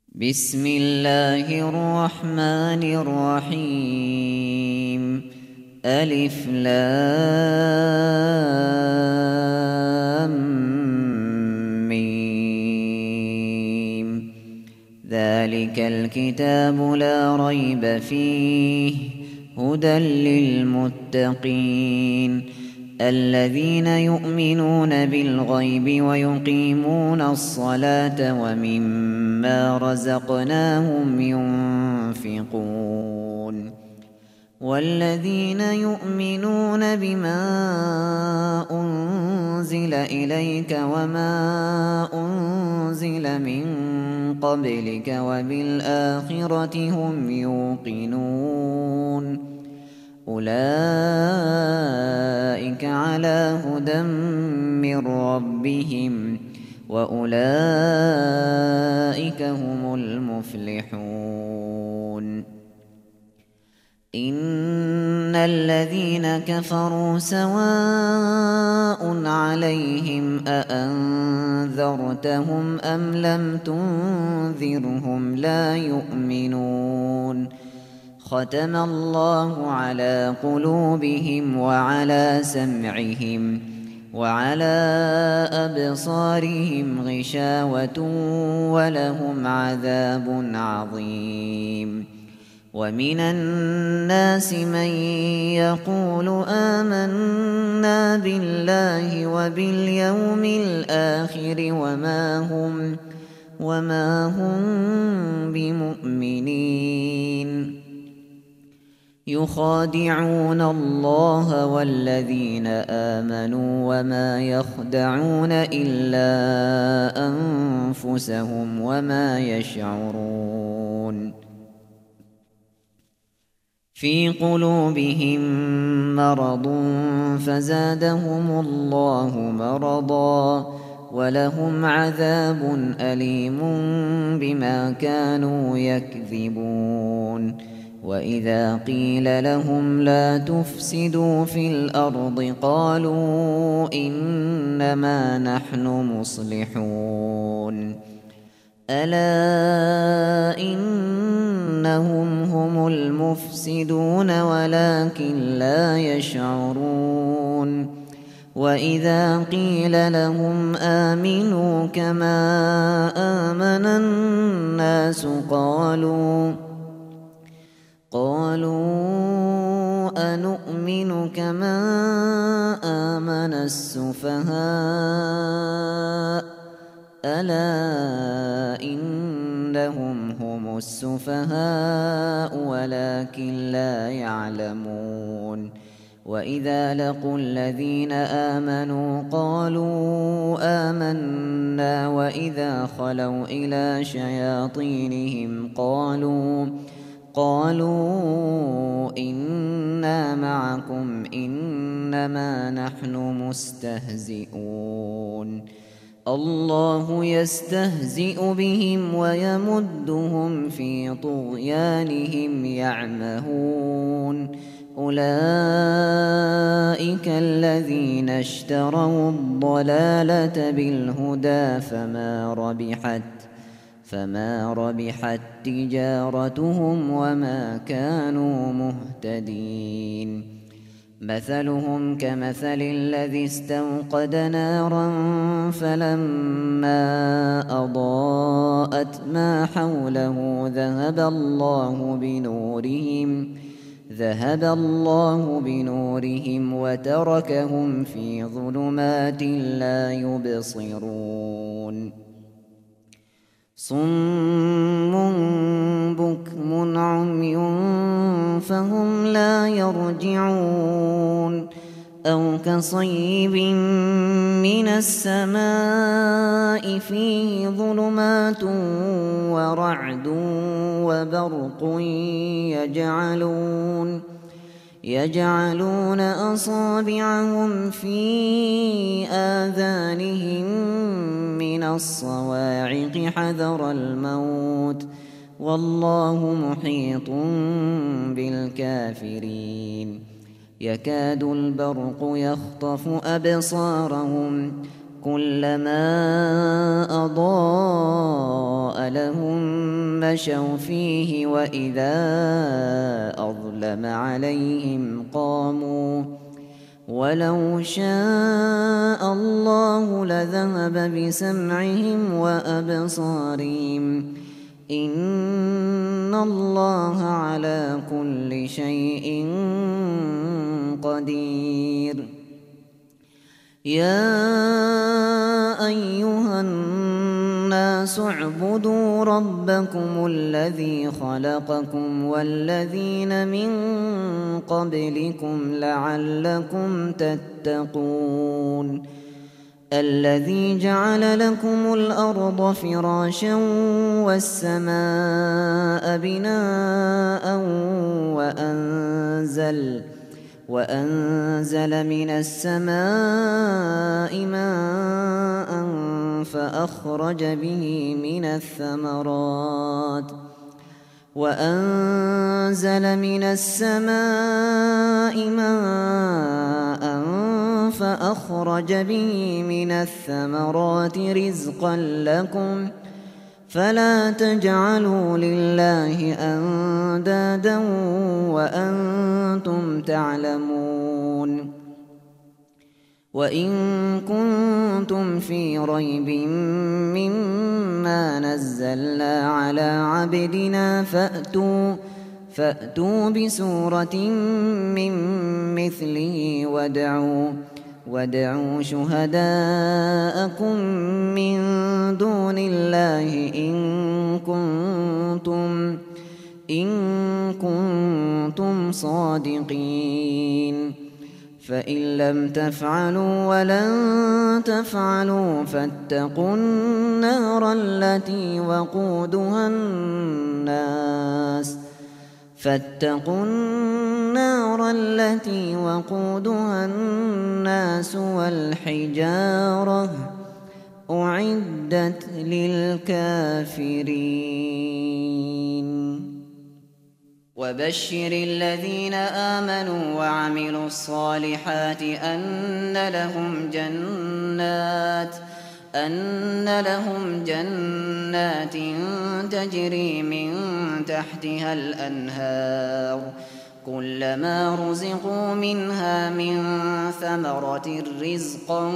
بسم الله الرحمن الرحيم. ألف لام ميم. ذلك الكتاب لا ريب فيه هدى للمتقين الذين يؤمنون بالغيب ويقيمون الصلاة ومما رزقناهم ينفقون والذين يؤمنون بما أنزل إليك وما أنزل من قبلك وبالآخرة هم يوقنون أولئك على هدى من ربهم وأولئك هم المفلحون. إن الذين كفروا سواء عليهم أأنذرتهم أم لم تنذرهم لا يؤمنون. ختم الله على قلوبهم وعلى سمعهم وعلى أبصارهم غشاوة ولهم عذاب عظيم. ومن الناس من يقول آمنا بالله وباليوم الآخر وما هم بمؤمنين. يخادعون الله والذين آمنوا وما يخدعون إلا أنفسهم وما يشعرون. في قلوبهم مرض فزادهم الله مرضا ولهم عذاب أليم بما كانوا يكذبون. وإذا قيل لهم لا تفسدوا في الأرض قالوا إنما نحن مصلحون. ألا إنهم هم المفسدون ولكن لا يشعرون. وإذا قيل لهم آمنوا كما آمن الناس قالوا أنؤمن كما آمن السفهاء ألا إنهم هم السفهاء ولكن لا يعلمون. وإذا لقوا الذين آمنوا قالوا آمنا وإذا خلوا إلى شياطينهم قالوا إنا معكم إنما نحن مستهزئون. الله يستهزئ بهم ويمدهم في طغيانهم يعمهون. أولئك الذين اشتروا الضلالة بالهدى فما ربحت تجارتهم وما كانوا مهتدين. مثلهم كمثل الذي استوقد نارا فلما أضاءت ما حوله ذهب الله بنورهم وتركهم في ظلمات لا يبصرون. صم بكم عمي فهم لا يرجعون. أو كصيب من السماء فيه ظلمات ورعد وبرق يجعلون أصابعهم في آذانهم من الصواعق حذر الموت والله محيط بالكافرين. يكاد البرق يخطف أبصارهم كلما أضاء لهم مشوا فيه وإذا أظلم عليهم قاموا ولو شاء الله لذهب بسمعهم وأبصارهم إن الله على كل شيء قدير يا أيها الناس اعبدوا ربكم الذي خلقكم والذين من قبلكم لعلكم تتقون الذي جعل لكم الأرض فراشا والسماء بناء وأنزل من السماء ماء فأخرج به من الثمرات رزقا لكم فلا تجعلوا لله أندادا وأنتم تعلمون وإن كنتم في ريب مما نزلنا على عبدنا فأتوا بسورة من مثله وادعوا شهداءكم من دون الله إن كنتم صادقين فإن لم تفعلوا ولن تفعلوا فاتقوا النار التي وقودها الناس والحجارة أعدت للكافرين وبشر الذين آمنوا وعملوا الصالحات أن لهم جنات تجري من تحتها الأنهار كلما رزقوا منها من ثمرة رزقا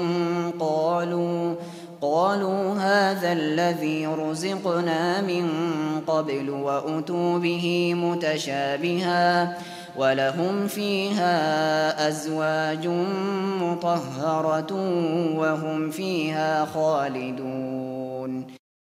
قالوا هذا الذي رزقنا من قبل وأتوا به متشابها ولهم فيها أزواج مطهرة وهم فيها خالدون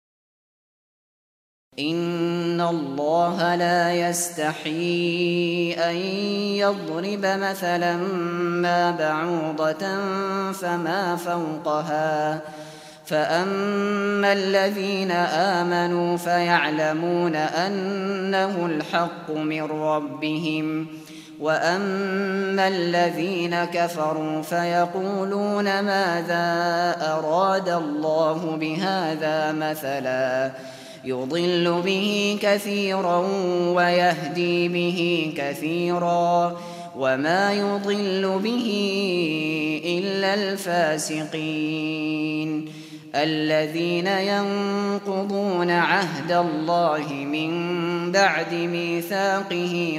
إن الله لا يستحيي أن يضرب مثلا ما بعوضة فما فوقها فأما الذين آمنوا فيعلمون أنه الحق من ربهم وأما الذين كفروا فيقولون ماذا أراد الله بهذا مثلا يضل به كثيرا ويهدي به كثيرا وما يضل به إلا الفاسقين الذين ينقضون عهد الله من بعد ميثاقه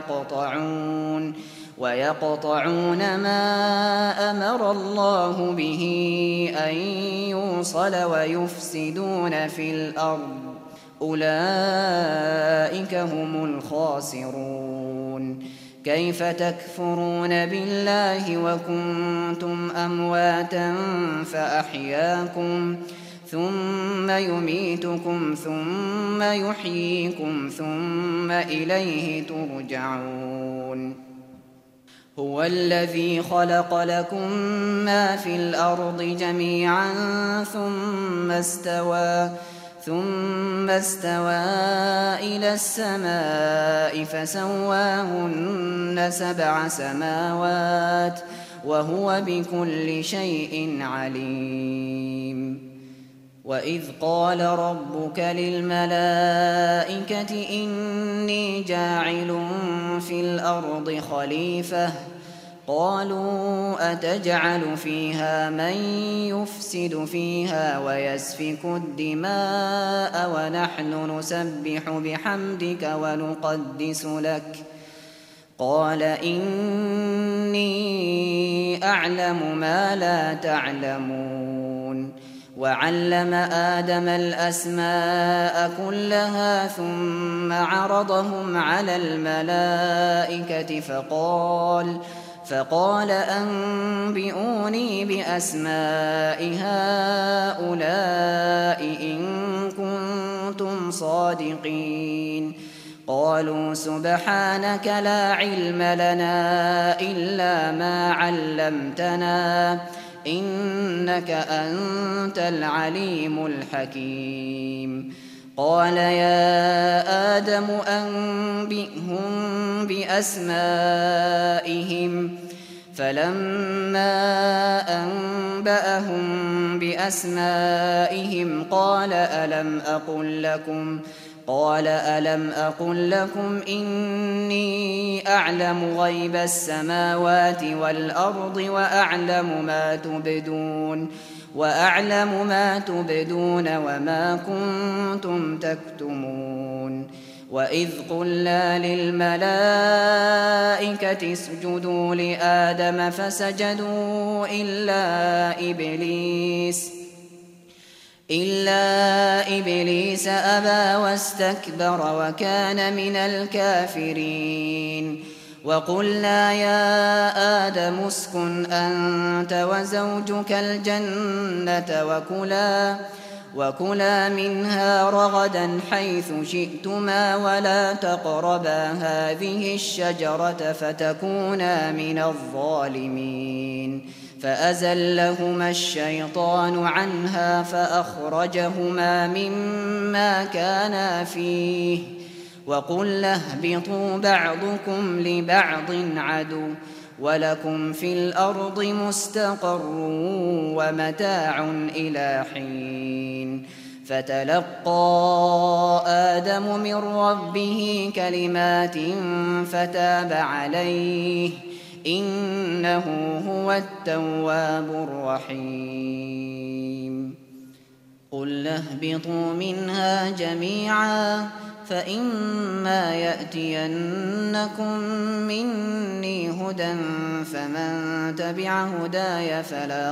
ويقطعون ما أمر الله به أن يوصل ويفسدون في الأرض أولئك هم الخاسرون كيف تكفرون بالله وكنتم أمواتا فأحياكم ثم يميتكم ثم يحييكم ثم إليه ترجعون هو الذي خلق لكم ما في الأرض جميعا ثم استوى إلى السماء فسواهن 7 سماوات وهو بكل شيء عليم وإذ قال ربك للملائكة إني جاعل في الأرض خليفة قالوا أتجعل فيها من يفسد فيها ويسفك الدماء ونحن نسبح بحمدك ونقدس لك قال إني أعلم ما لا تعلمون وعلم آدم الأسماء كلها ثم عرضهم على الملائكة فقال أنبئوني بأسماء هؤلاء إن كنتم صادقين قالوا سبحانك لا علم لنا إلا ما علمتنا إنك أنت العليم الحكيم قال يا آدم أنبئهم بأسمائهم فلما أنبأهم بأسمائهم قال ألم أقل لكم إني أعلم غيب السماوات والأرض وأعلم ما تبدون وما كنتم تكتمون وإذ قلنا للملائكة اسجدوا لآدم فسجدوا إلا إبليس أبى واستكبر وكان من الكافرين وقلنا يا آدم اسكن أنت وزوجك الجنة وكلا منها رغدا حيث شئتما ولا تقربا هذه الشجرة فتكونا من الظالمين فأزلهما الشيطان عنها فأخرجهما مما كانا فيه وقلنا اهبطوا بعضكم لبعض عدو ولكم في الأرض مستقر ومتاع إلى حين فتلقى آدم من ربه كلمات فتاب عليه إنه هو التواب الرحيم قل اهبطوا منها جميعا فإما يأتينكم مني هدى فمن تبع هداي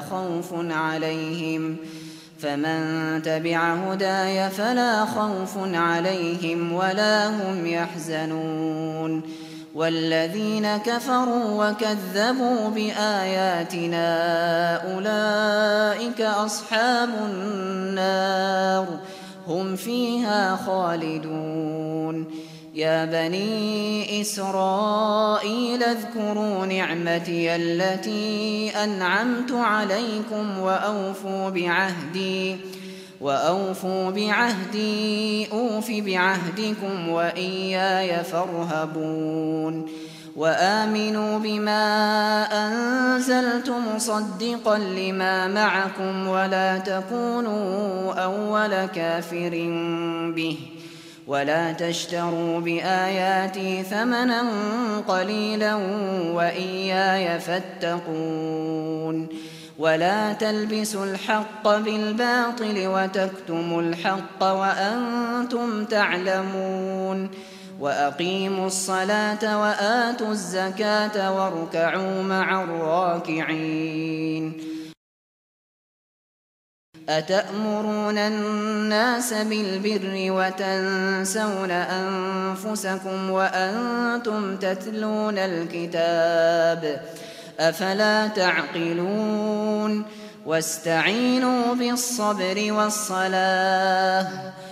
فلا خوف عليهم ولا هم يحزنون والذين كفروا وكذبوا بآياتنا أولئك أصحاب النار هم فيها خالدون يا بني إسرائيل اذكروا نعمتي التي أنعمت عليكم وأوفوا بعهدي أوف بعهدكم وإياي فارهبون وآمنوا بما أنزلت مصدقا لما معكم ولا تكونوا أول كافر به ولا تشتروا بآياتي ثمنا قليلا وإياي فاتقون ولا تلبسوا الحق بالباطل وتكتموا الحق وأنتم تعلمون وأقيموا الصلاة وآتوا الزكاة واركعوا مع الراكعين أتأمرون الناس بالبر وتنسون أنفسكم وأنتم تتلون الكتاب أفلا تعقلون واستعينوا بالصبر والصلاة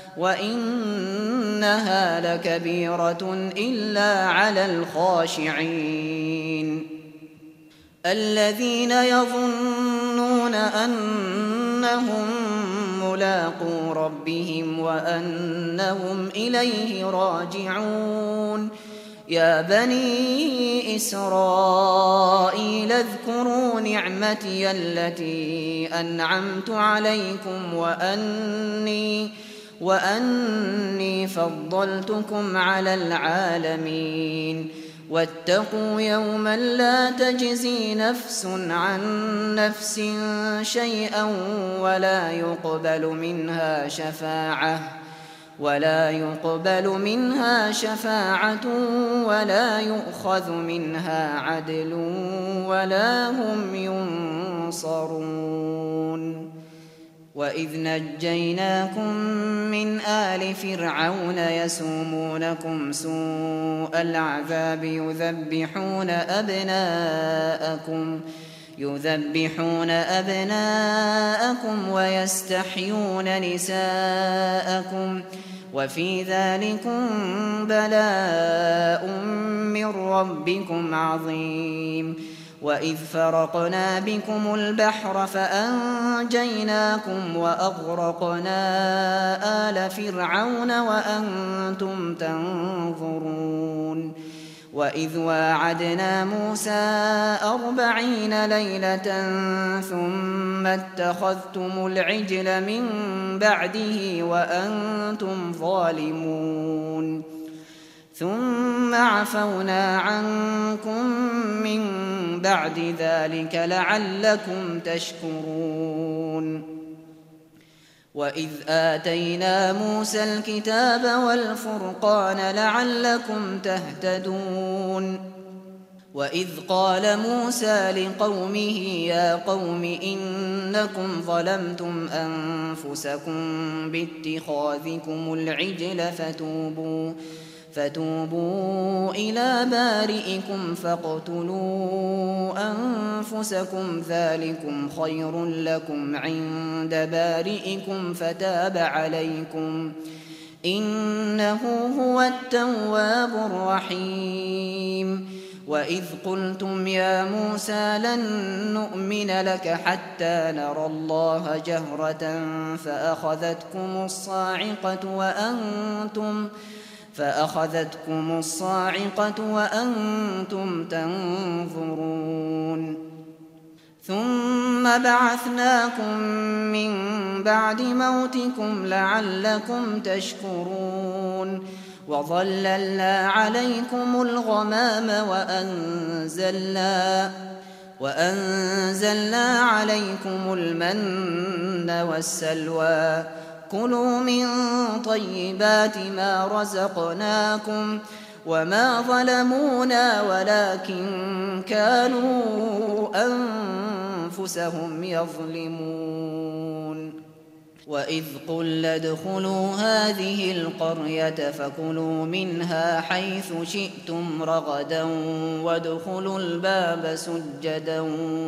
وإنها لكبيرة إلا على الخاشعين الذين يظنون أنهم ملاقو ربهم وأنهم إليه راجعون يا بني إسرائيل اذكروا نعمتي التي أنعمت عليكم وأني فضلتكم على العالمين واتقوا يوما لا تجزي نفس عن نفس شيئا ولا يقبل منها شفاعة ولا يؤخذ منها عدل ولا هم ينصرون. وإذ نجيناكم من آل فرعون يسومونكم سوء العذاب يذبحون أبناءكم ويستحيون نساءكم وفي ذلكم بلاء من ربكم عظيم. وإذ فرقنا بكم البحر فأنجيناكم وأغرقنا آل فرعون وأنتم تنظرون. وإذ واعدنا موسى 40 ليلة ثم اتخذتم العجل من بعده وأنتم ظالمون ثم عفونا عنكم من بعد ذلك لعلكم تشكرون. وإذ آتينا موسى الكتاب والفرقان لعلكم تهتدون. وإذ قال موسى لقومه يا قوم إنكم ظلمتم أنفسكم باتخاذكم العجل فتوبوا إلى بارئكم فاقتلوا أنفسكم ذلكم خير لكم عند بارئكم فتاب عليكم إنه هو التواب الرحيم. وإذ قلتم يا موسى لن نؤمن لك حتى نرى الله جهرة فأخذتكم الصاعقة وأنتم تنظرون. ثم بعثناكم من بعد موتكم لعلكم تشكرون. وظللنا عليكم الغمام وأنزلنا عليكم المن والسلوى كلوا من طيبات ما رزقناكم وما ظلمونا ولكن كانوا أنفسهم يظلمون. وإذ قلنا ادخلوا هذه القرية فكلوا منها حيث شئتم رغدا وادخلوا الباب سجدا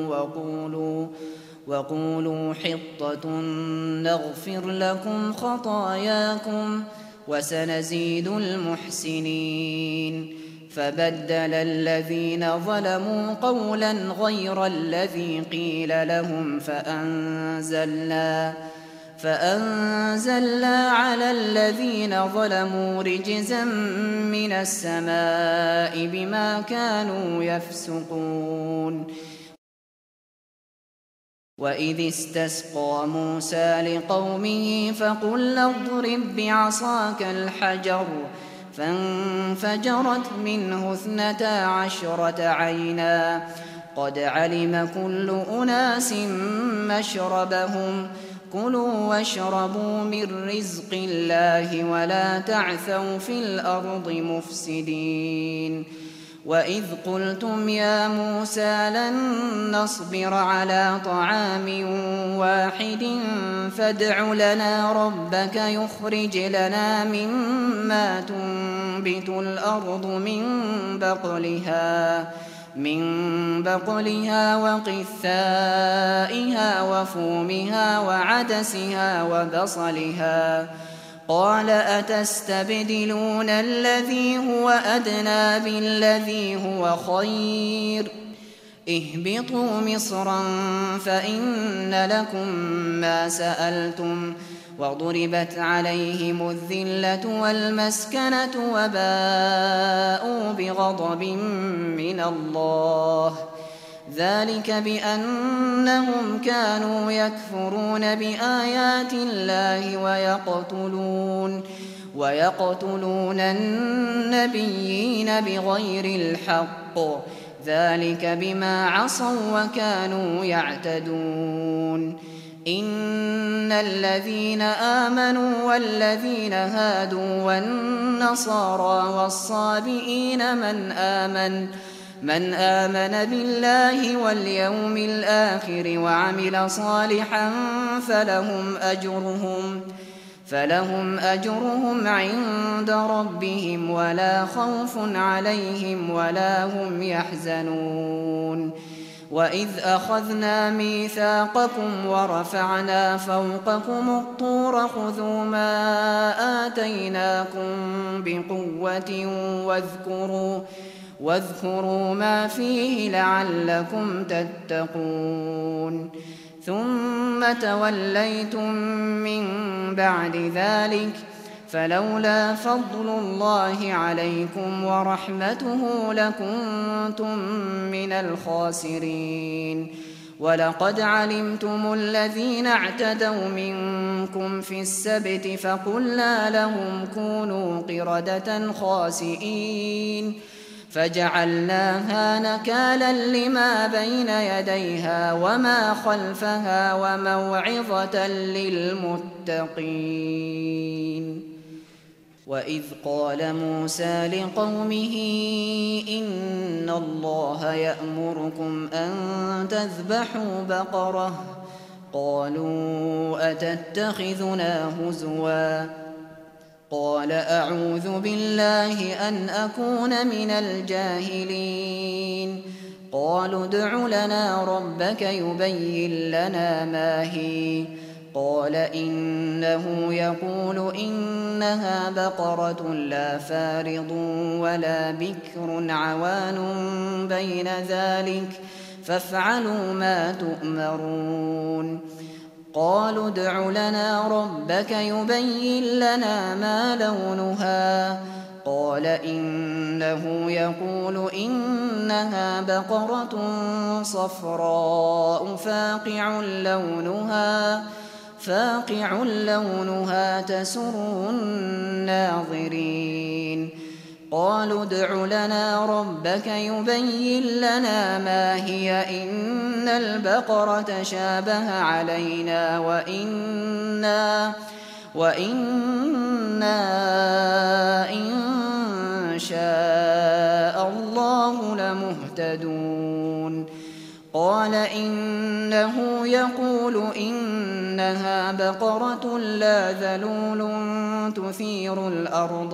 وقولوا حطة نغفر لكم خطاياكم وسنزيد المحسنين. فبدل الذين ظلموا قولا غير الذي قيل لهم فأنزلنا على الذين ظلموا رجزا من السماء بما كانوا يفسقون. وإذ استسقى موسى لقومه فقل اضرب بعصاك الحجر فانفجرت منه 12 عينا قد علم كل أناس مشربهم كلوا واشربوا من رزق الله ولا تعثوا في الأرض مفسدين. وإذ قلتم يا موسى لن نصبر على طعام واحد فادع لنا ربك يخرج لنا مما تنبت الأرض من بقلها وقثائها وفومها وعدسها وبصلها قال أتستبدلون الذي هو أدنى بالذي هو خير اهبطوا مصرا فإن لكم ما سألتم وضربت عليهم الذلة والمسكنة وباءوا بغضب من الله ذلك بأنهم كانوا يكفرون بآيات الله ويقتلون النبيين بغير الحق ذلك بما عصوا وكانوا يعتدون إن الذين آمنوا والذين هادوا والنصارى والصابئين من آمن بالله واليوم الآخر وعمل صالحا فلهم أجرهم عند ربهم ولا خوف عليهم ولا هم يحزنون وإذ أخذنا ميثاقكم ورفعنا فوقكم الطور خذوا ما آتيناكم بقوة واذكروا ما فيه لعلكم تتقون ثم توليتم من بعد ذلك فلولا فضل الله عليكم ورحمته لكنتم من الخاسرين ولقد علمتم الذين اعتدوا منكم في السبت فقلنا لهم كونوا قردة خاسئين فجعلناها نكالا لما بين يديها وما خلفها وموعظة للمتقين وإذ قال موسى لقومه إن الله يأمركم أن تذبحوا بقرة قالوا أتتخذنا هزوا قال أعوذ بالله أن أكون من الجاهلين قالوا ادع لنا ربك يبين لنا ما هي قال إنه يقول إنها بقرة لا فارض ولا بكر عوان بين ذلك فافعلوا ما تؤمرون قالوا ادع لنا ربك يبين لنا ما لونها قال إنه يقول إنها بقرة صفراء فاقع لونها تسر الناظرين قالوا ادع لنا ربك يبين لنا ما هي إن البقرة شابه علينا وإنا إن شاء الله لمهتدون قال إنه يقول إنها بقرة لا ذلول تثير الأرض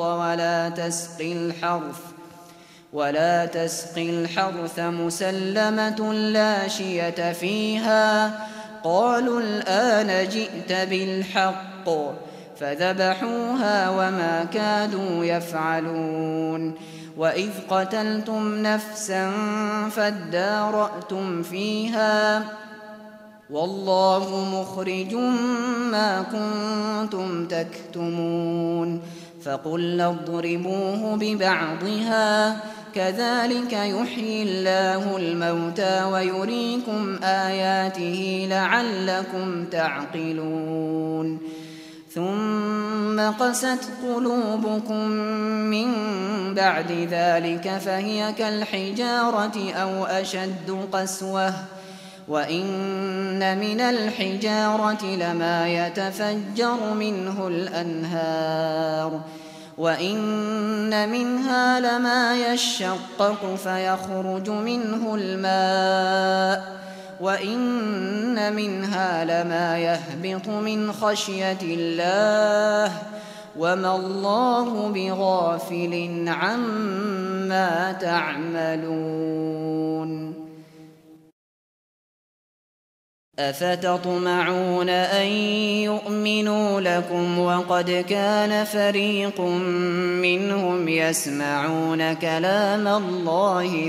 ولا تسقي الحرث مسلمة لا شية فيها قالوا الآن جئت بالحق فذبحوها وما كادوا يفعلون وإذ قتلتم نفسا فادارأتم فيها والله مخرج ما كنتم تكتمون فقلنا اضربوه ببعضها كذلك يحيي الله الموتى ويريكم آياته لعلكم تعقلون ثم قست قلوبكم من بعد ذلك فهي كالحجارة أو أشد قسوة وإن من الحجارة لما يتفجر منه الأنهار وإن منها لما يشقق فيخرج منه الماء وإن منها لما يهبط من خشية الله وما الله بغافل عما تعملون أفتطمعون أن يؤمنوا لكم وقد كان فريق منهم يسمعون كلام الله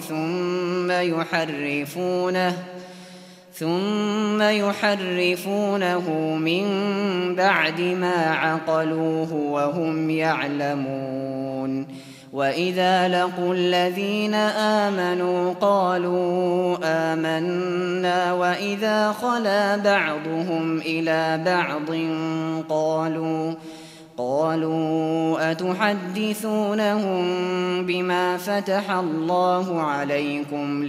ثم يحرفونه من بعد ما عقلوه وهم يعلمون وإذا لقوا الذين آمنوا قالوا آمنا وإذا خلا بعضهم إلى بعض قالوا أتحدثونهم بما فتح الله عليكم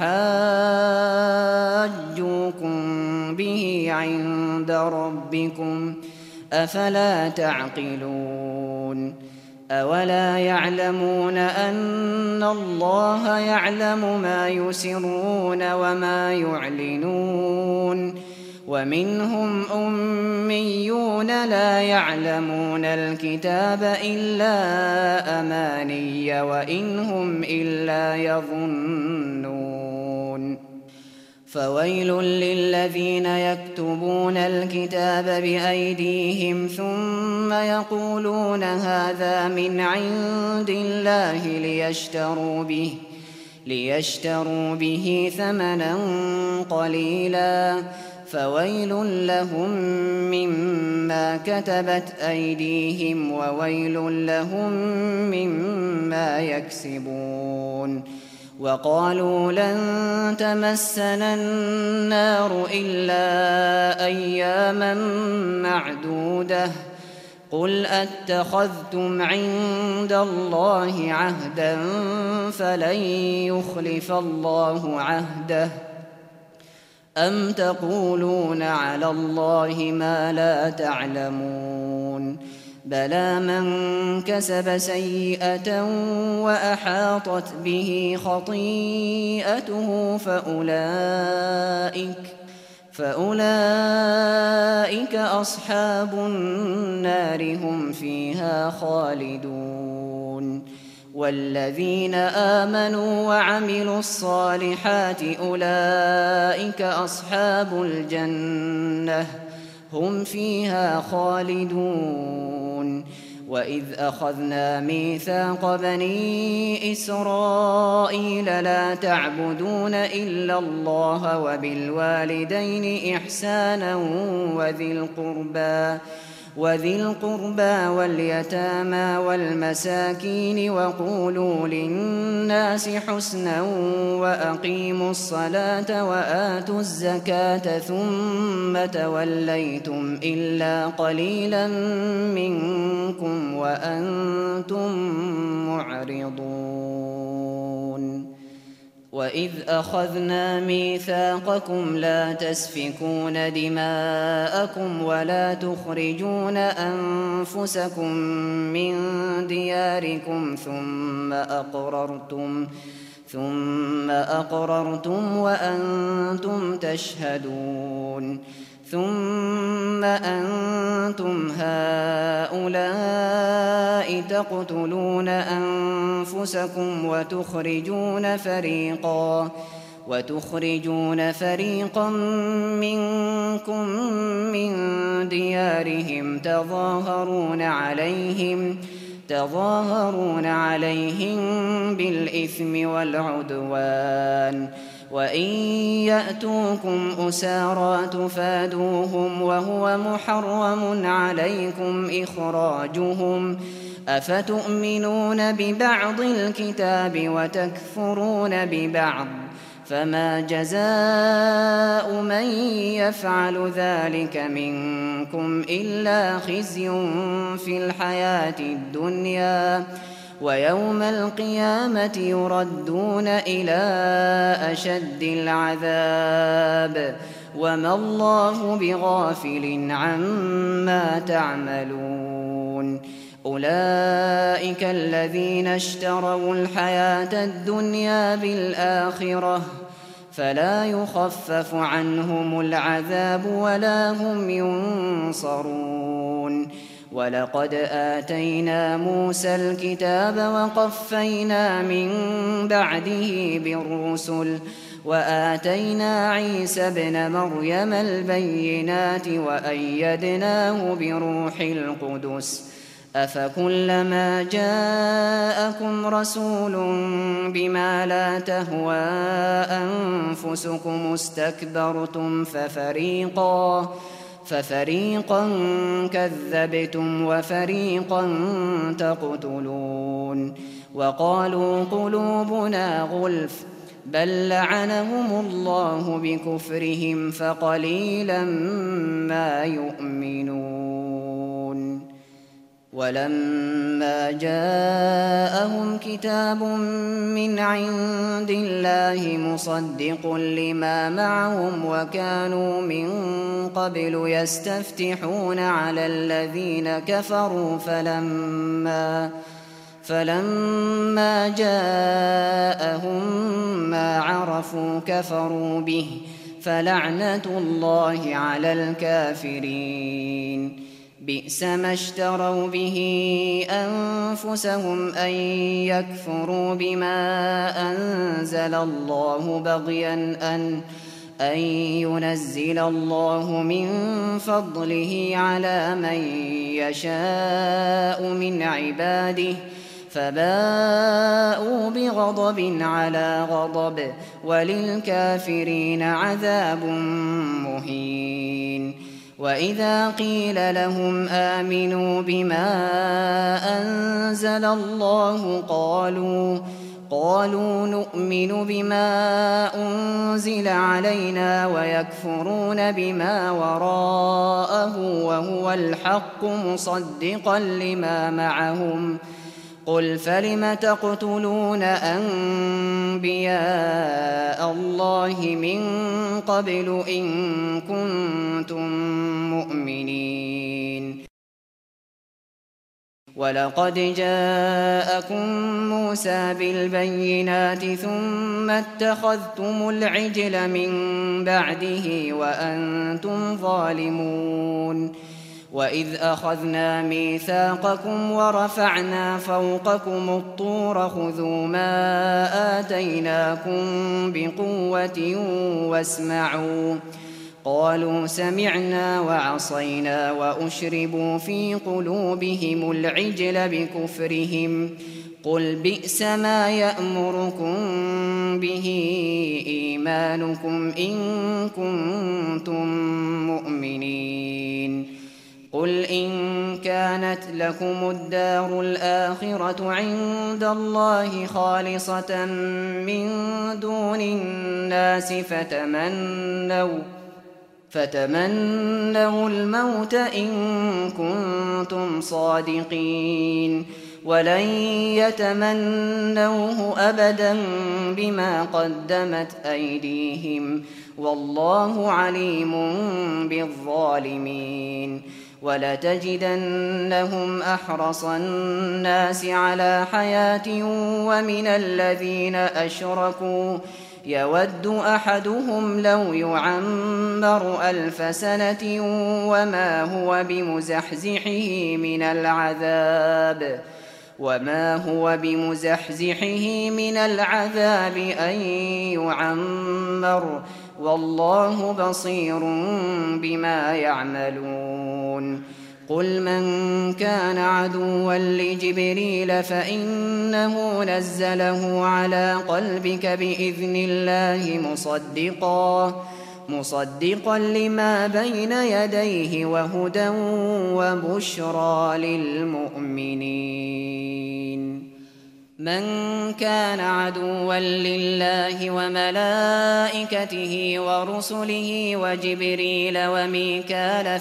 ليحاجوكم به عند ربكم أفلا تعقلون أولا يعلمون أن الله يعلم ما يسرون وما يعلنون ومنهم أميون لا يعلمون الكتاب إلا أماني وإن هم إلا يظنون فويل للذين يكتبون الكتاب بأيديهم ثم يقولون هذا من عند الله ليشتروا به ثمنا قليلا فويل لهم مما كتبت أيديهم وويل لهم مما يكسبون وقالوا لن تمسنا النار إلا أياما معدودة قل أتخذتم عند الله عهدا فلن يخلف الله عهده أم تقولون على الله ما لا تعلمون بلى من كسب سيئة وأحاطت به خطيئته فأولئك أصحاب النار هم فيها خالدون والذين آمنوا وعملوا الصالحات أولئك أصحاب الجنة هم فيها خالدون وإذ أخذنا ميثاق بني إسرائيل لا تعبدون إلا الله وبالوالدين إحسانا وذي القربى واليتامى والمساكين وقولوا للناس حسنا وأقيموا الصلاة وآتوا الزكاة ثم توليتم إلا قليلا منكم وأنتم معرضون وإذ أخذنا ميثاقكم لا تسفكون دماءكم ولا تخرجون أنفسكم من دياركم ثم أقررتم وأنتم تشهدون ثم أنتم هؤلاء تقتلون أنفسكم وتخرجون فريقا منكم من ديارهم تظاهرون عليهم بالإثم والعدوان وإن يأتوكم أسارى تفادوهم وهو محرم عليكم إخراجهم أفتؤمنون ببعض الكتاب وتكفرون ببعض فما جزاء من يفعل ذلك منكم إلا خزي في الحياة الدنيا ويوم القيامة يردون إلى أشد العذاب وما الله بغافل عما تعملون أولئك الذين اشتروا الحياة الدنيا بالآخرة فلا يخفف عنهم العذاب ولا هم ينصرون ولقد آتينا موسى الكتاب وقفينا من بعده بالرسل وآتينا عيسى ابن مريم البينات وأيدناه بروح القدس أفكلما جاءكم رسول بما لا تهوى أنفسكم استكبرتم ففريقا كذبتم وفريقا تقتلون وقالوا قلوبنا غلف بل لعنهم الله بكفرهم فقليلا ما يؤمنون ولما جاءهم كتاب من عند الله مصدق لما معهم وكانوا من قبل يستفتحون على الذين كفروا فلما جاءهم ما عرفوا كفروا به فلعنة الله على الكافرين. بئس ما اشتروا به أنفسهم أن يكفروا بما أنزل الله بغيا أن ينزل الله من فضله على من يشاء من عباده فباءوا بغضب على غضب وللكافرين عذاب مهين. وإذا قيل لهم آمنوا بما أنزل الله قالوا نؤمن بما أنزل علينا ويكفرون بما وراءه وهو الحق مصدقا لما معهم. قل فلم تقتلون أنبياء الله من قبل إن كنتم مؤمنين. ولقد جاءكم موسى بالبينات ثم اتخذتم العجل من بعده وأنتم ظالمون. وإذ أخذنا ميثاقكم ورفعنا فوقكم الطور خذوا ما آتيناكم بقوة واسمعوا قالوا سمعنا وعصينا وأشربوا في قلوبهم العجل بكفرهم. قل بئس ما يأمركم به إيمانكم إن كنتم مؤمنين. قل إن كانت لكم الدار الآخرة عند الله خالصة من دون الناس فتمنوا الموت إن كنتم صادقين ولن يتمنوه أبدا بما قدمت أيديهم والله عليم بالظالمين. ولتجدنهم أحرص الناس على حياة ومن الذين أشركوا يود أحدهم لو يعمر 1000 سنة وما هو بمزحزحه من العذاب أن يعمر والله بصير بما يعملون. قل من كان عدوا لجبريل فإنه نزله على قلبك بإذن الله مصدقا لما بين يديه وهدى وبشرى للمؤمنين. من كان عدوا لله وملائكته ورسله وجبريل وميكال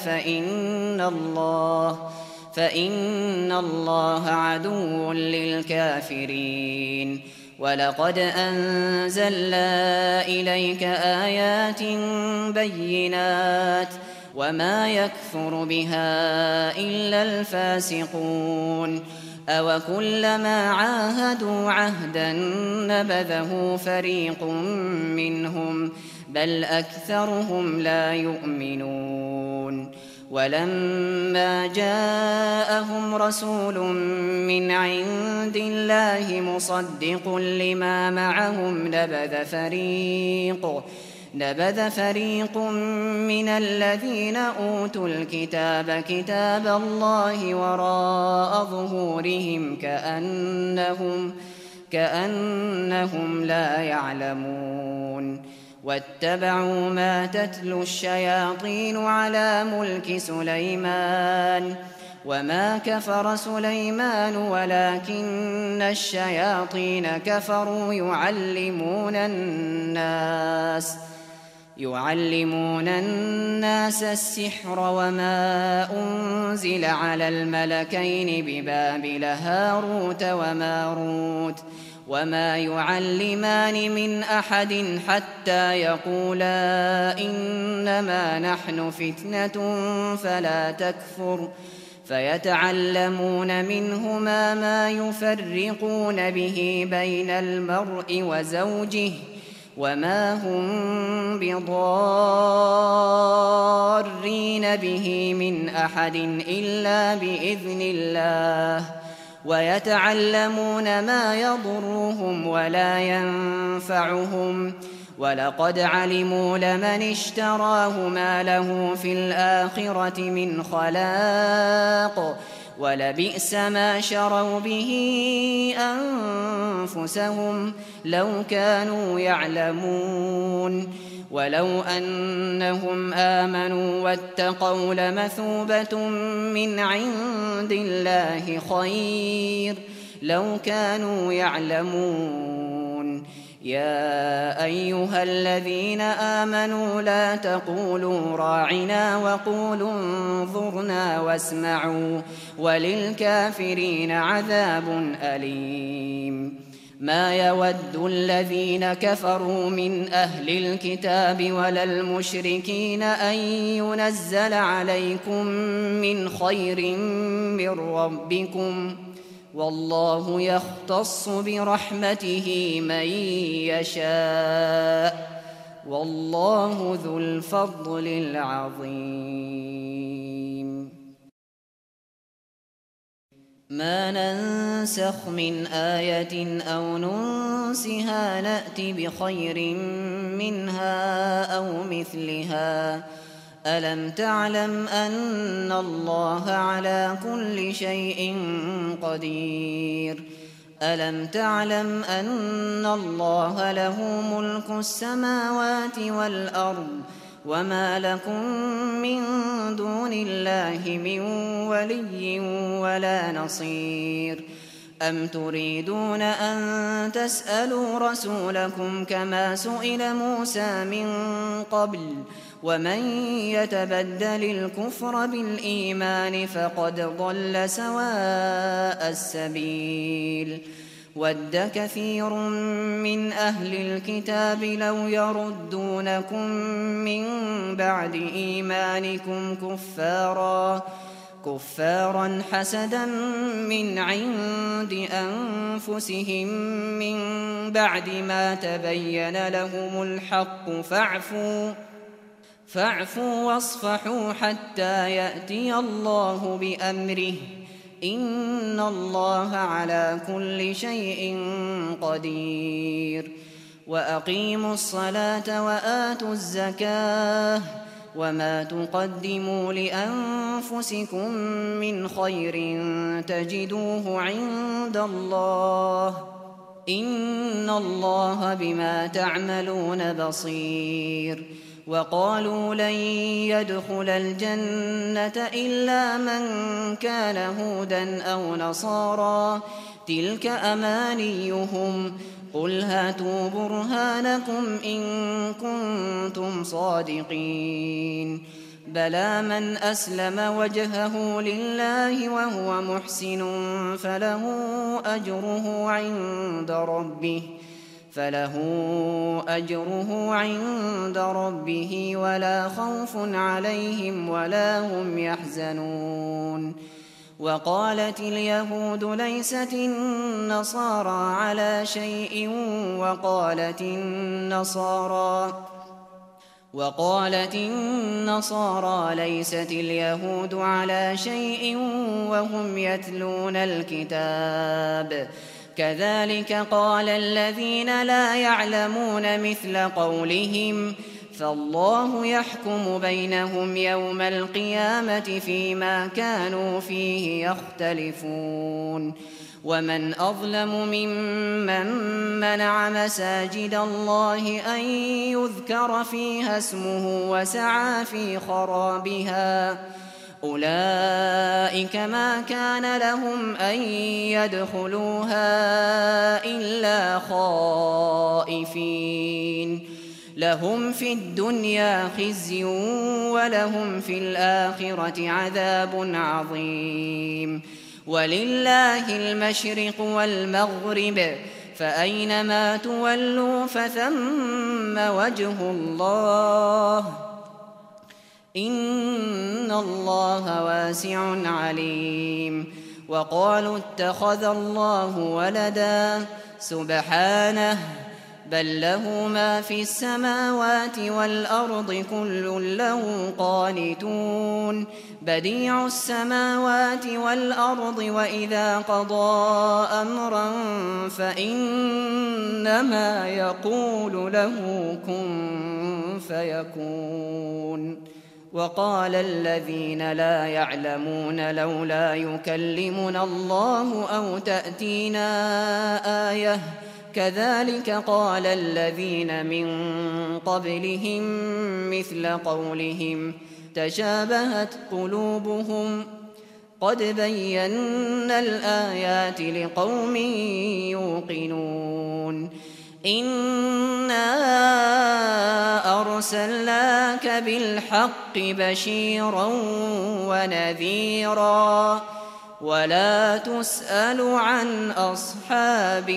فإن الله عدو للكافرين. ولقد أنزلنا إليك آيات بينات وما يكفر بها إلا الفاسقون. أوكلما عاهدوا عهدا نبذه فريق منهم بل أكثرهم لا يؤمنون. ولما جاءهم رسول من عند الله مصدق لما معهم نبذ فريق من الذين أوتوا الكتاب كتاب الله وراء ظهورهم كأنهم لا يعلمون. واتبعوا ما تتلو الشياطين على ملك سليمان وما كفر سليمان ولكن الشياطين كفروا يعلمون الناس السحر وما أنزل على الملكين ببابل هاروت وماروت وما يعلمان من أحد حتى يقولا إنما نحن فتنة فلا تكفر فيتعلمون منهما ما يفرقون به بين المرء وزوجه وما هم بضارين به من أحد إلا بإذن الله ويتعلمون ما يضرهم ولا ينفعهم ولقد علموا لمن اشتراه ما له في الآخرة من خلاق ولبئس ما شروا به أنفسهم لو كانوا يعلمون ولو أنهم آمنوا واتقوا لمثوبة من عند الله خير لو كانوا يعلمون يا أيها الذين آمنوا لا تقولوا راعنا وقولوا انظرنا واسمعوا وللكافرين عذاب أليم ما يود الذين كفروا من أهل الكتاب ولا المشركين أن ينزل عليكم من خير من ربكم والله يختص برحمته من يشاء والله ذو الفضل العظيم ما ننسخ من آية أو ننسها نأت بخير منها أو مثلها ألم تعلم أن الله على كل شيء قدير ألم تعلم أن الله له ملك السماوات والأرض وما لكم من دون الله من ولي ولا نصير أم تريدون أن تسألوا رسولكم كما سئل موسى من قبل ومن يتبدل الكفر بالإيمان فقد ضل سواء السبيل ود كثير من أهل الكتاب لو يردونكم من بعد إيمانكم كفارا حسدا من عند أنفسهم من بعد ما تبين لهم الحق فاعفوا واصفحوا حتى يأتي الله بأمره إن الله على كل شيء قدير وأقيموا الصلاة وآتوا الزكاة وما تقدموا لأنفسكم من خير تجدوه عند الله إن الله بما تعملون بصير وقالوا لن يدخل الجنة إلا من كان هودا أو نصارى تلك أمانيهم قل هاتوا برهانكم إن كنتم صادقين بلى من أسلم وجهه لله وهو محسن فله أجره عند ربه ولا خوف عليهم ولا هم يحزنون وقالت اليهود ليست النصارى على شيء وقالت النصارى ليست اليهود على شيء وهم يتلون الكتاب كذلك قال الذين لا يعلمون مثل قولهم فالله يحكم بينهم يوم القيامة فيما كانوا فيه يختلفون ومن أظلم ممن منع مساجد الله أن يذكر فيها اسمه وسعى في خرابها أولئك ما كان لهم أن يدخلوها إلا خائفين لهم في الدنيا خزي ولهم في الآخرة عذاب عظيم. ولله المشرق والمغرب فأينما تولوا فثم وجه الله إن الله واسع عليم. وقالوا اتخذ الله ولدا سبحانه بل له ما في السماوات والأرض كل له قانتون بديع السماوات والأرض وإذا قضى أمرا فإنما يقول له كن فيكون. وقال الذين لا يعلمون لولا يكلمنا الله أو تأتينا آية كذلك قال الذين من قبلهم مثل قولهم تشابهت قلوبهم قد بينا الآيات لقوم يوقنون. إنا أرسلناك بالحق بشيرا ونذيرا ولا تسأل عن أصحاب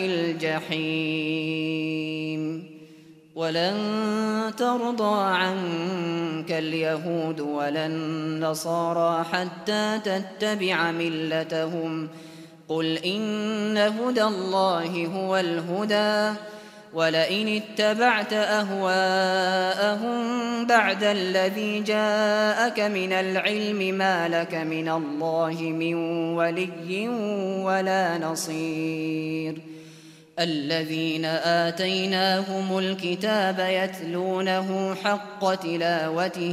الجحيم. ولن ترضى عنك اليهود ولا النصارى حتى تتبع ملتهم قل إن هدى الله هو الهدى ولئن اتبعت أهواءهم بعد الذي جاءك من العلم ما لك من الله من ولي ولا نصير. الذين آتيناهم الكتاب يتلونه حق تلاوته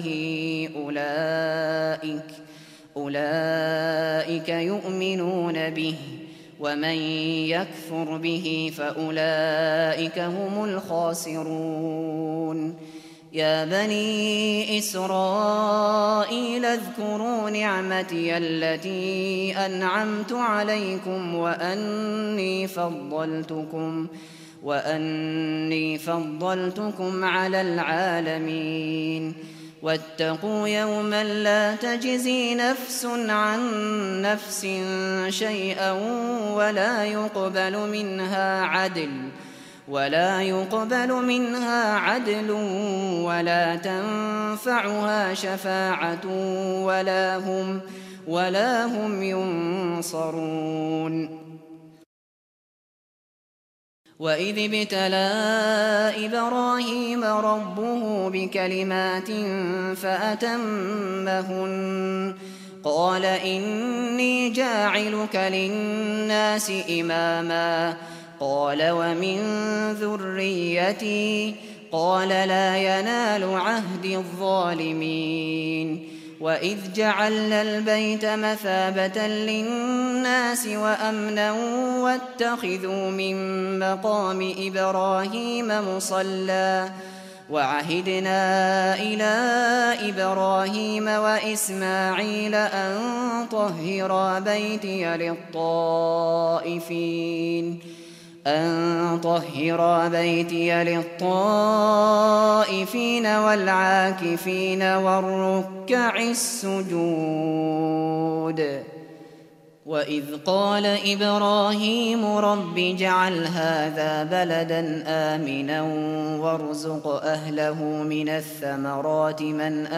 أولئك يؤمنون به ومن يكفر به فأولئك هم الخاسرون. يا بني إسرائيل اذكروا نعمتي التي أنعمت عليكم وأني فضلتكم على العالمين. واتقوا يوما لا تجزي نفس عن نفس شيئا ولا يقبل منها عدل ولا تنفعها شفاعة ولا هم ينصرون. وإذ ابتلى إبراهيم ربه بكلمات فأتمهن قال إني جاعلك للناس إماما قال ومن ذريتي قال لا ينال عهد الظالمين. وإذ جعلنا البيت مثابة للناس وأمنا واتخذوا من مقام إبراهيم مصلى وعهدنا إلى إبراهيم وإسماعيل أن طهرا بيتي للطائفين والعاكفين والركع السجود. وإذ قال إبراهيم رب اجعل هذا بلدا آمنا وارزق أهله من الثمرات من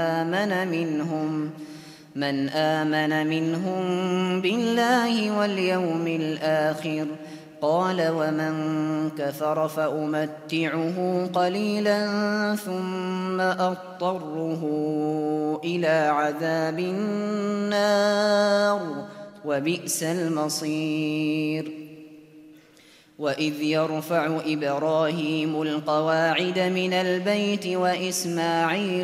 آمن منهم بالله واليوم الآخر قال ومن كفر فأمتعه قليلا ثم أضطره إلى عذاب النار وبئس المصير. وإذ يرفع إبراهيم القواعد من البيت وإسماعيل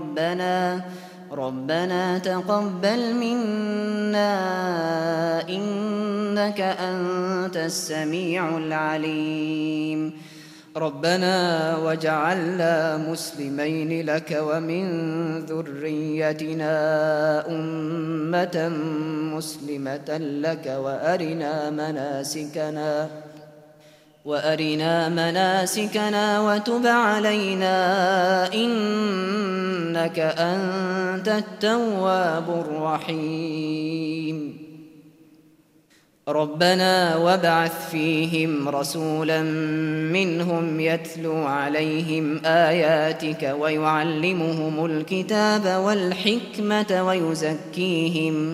ربنا تقبل منا إنك أنت السميع العليم. ربنا واجعلنا مسلمين لك ومن ذريتنا أمة مسلمة لك وأرنا مناسكنا وتب علينا إنك أنت التواب الرحيم ربنا وابعث فيهم رسولا منهم يتلو عليهم آياتك ويعلمهم الكتاب والحكمة ويزكيهم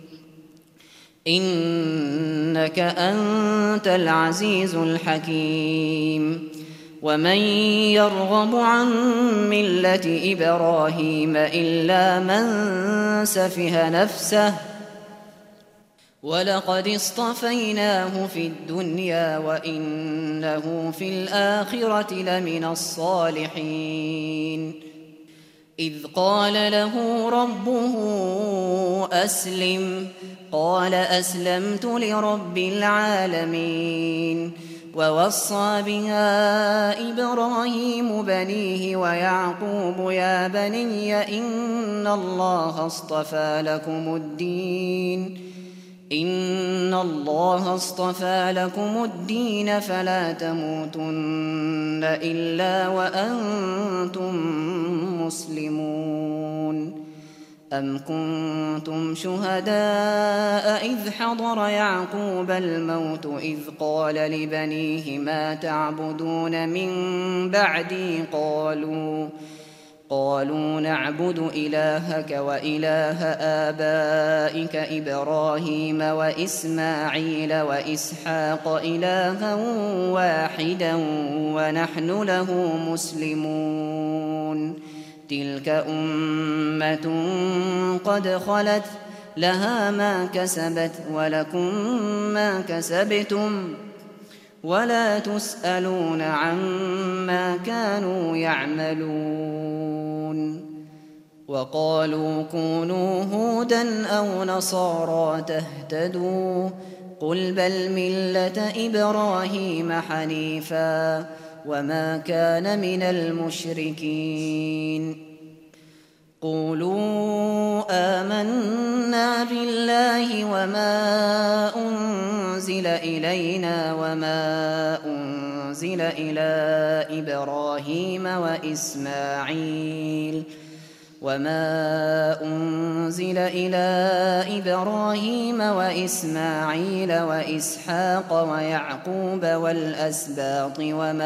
إنك أنت العزيز الحكيم ومن يرغب عن ملة إبراهيم إلا من سفه نفسه ولقد اصطفيناه في الدنيا وإنه في الآخرة لمن الصالحين إذ قال له ربه أسلم قال أسلمت لرب العالمين ووصى بها إبراهيم بنيه ويعقوب يا بني إن الله اصطفى لكم الدين فلا تموتن إلا وأنتم مسلمون أم كنتم شهداء إذ حضر يعقوب الموت إذ قال لبنيه ما تعبدون من بعدي قالوا نعبد إلهك وإله آبائك إبراهيم وإسماعيل وإسحاق إلها واحدا ونحن له مسلمون تلك أمة قد خلت لها ما كسبت ولكم ما كسبتم ولا تسألون عما كانوا يعملون وقالوا كونوا هودا أو نصارى تهتدوا قل بل ملة إبراهيم حنيفا وما كان من المشركين قولوا آمنا بالله وما أنزل إلينا وما أنزل إلى إبراهيم وإسماعيل وإسحاق ويعقوب والأسباط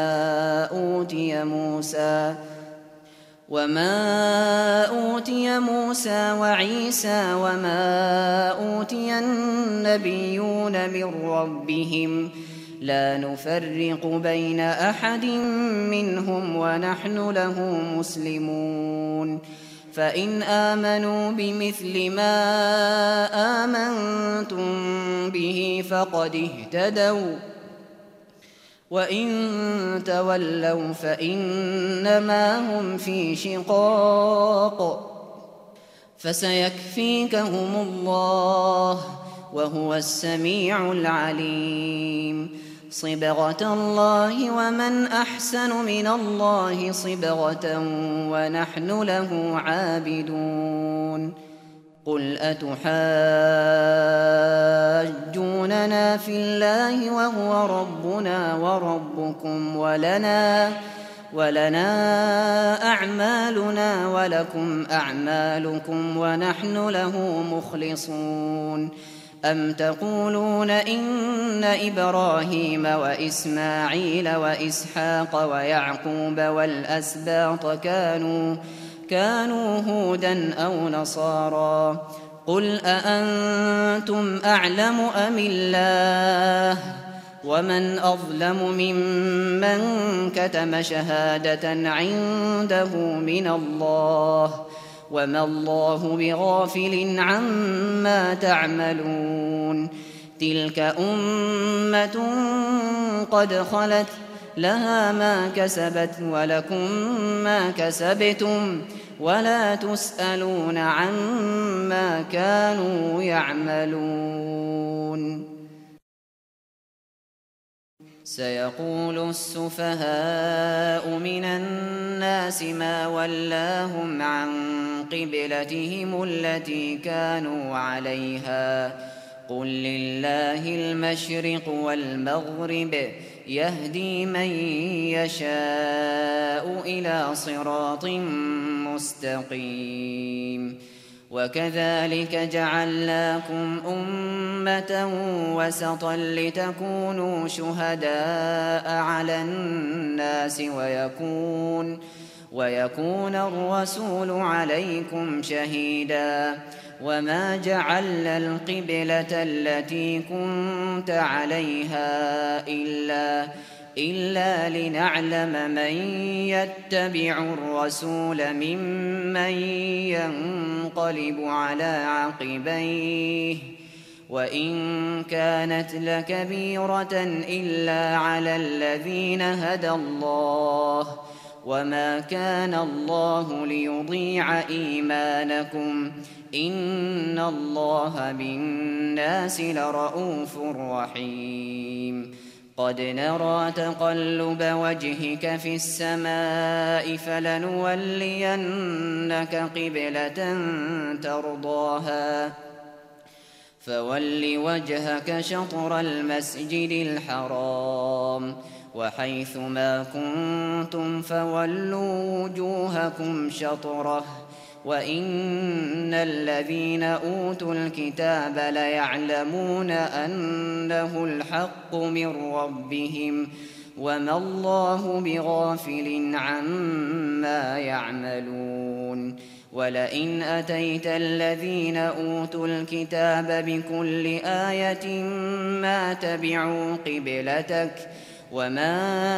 وما أوتي موسى وعيسى وما أوتي النبيون من ربهم لا نفرق بين أحد منهم ونحن له مسلمون فإن آمنوا بمثل ما آمنتم به فقد اهتدوا وإن تولوا فإنما هم في شقاق فسيكفيكهم الله وهو السميع العليم صبغة الله ومن أحسن من الله صبغة ونحن له عابدون قل أتحاجوننا في الله وهو ربنا وربكم ولنا أعمالنا ولكم أعمالكم ونحن له مخلصون أم تقولون إن إبراهيم وإسماعيل وإسحاق ويعقوب والأسباط كانوا هودا أو نصارى قل أأنتم أعلم أم الله ومن أظلم ممن كتم شهادة عنده من الله وما الله بغافل عما تعملون تلك أمة قد خلت لها ما كسبت ولكم ما كسبتم ولا تسألون عما كانوا يعملون سيقول السفهاء من الناس ما ولاهم عن قبلتهم التي كانوا عليها قل لله المشرق والمغرب يهدي من يشاء إلى صراط مستقيم وكذلك جعلناكم أمة وسطا لتكونوا شهداء على الناس ويكون الرسول عليكم شهيدا وما جعلنا القبلة التي كنت عليها إلا لنعلم من يتبع الرسول ممن ينقلب على عقبيه وإن كانت لكبيرة إلا على الذين هدى الله وما كان الله ليضيع إيمانكم إن الله بالناس لرءوف رحيم قد نرى تقلب وجهك في السماء فلنولينك قبلة ترضاها فول وجهك شطر المسجد الحرام وحيث ما كنتم فولوا وجوهكم شطره وإن الذين أوتوا الكتاب ليعلمون أنه الحق من ربهم وما الله بغافل عما يعملون ولئن أتيت الذين أوتوا الكتاب بكل آية ما تبعوا قبلتك وما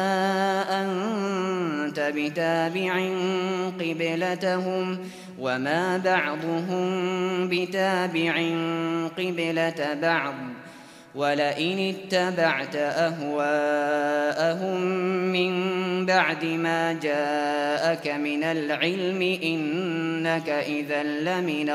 أنت بتابع قبلتهم وما بعضهم بتابع قبلة بعض ولئن اتبعت أهواءهم من بعد ما جاءك من العلم إنك إذا لمن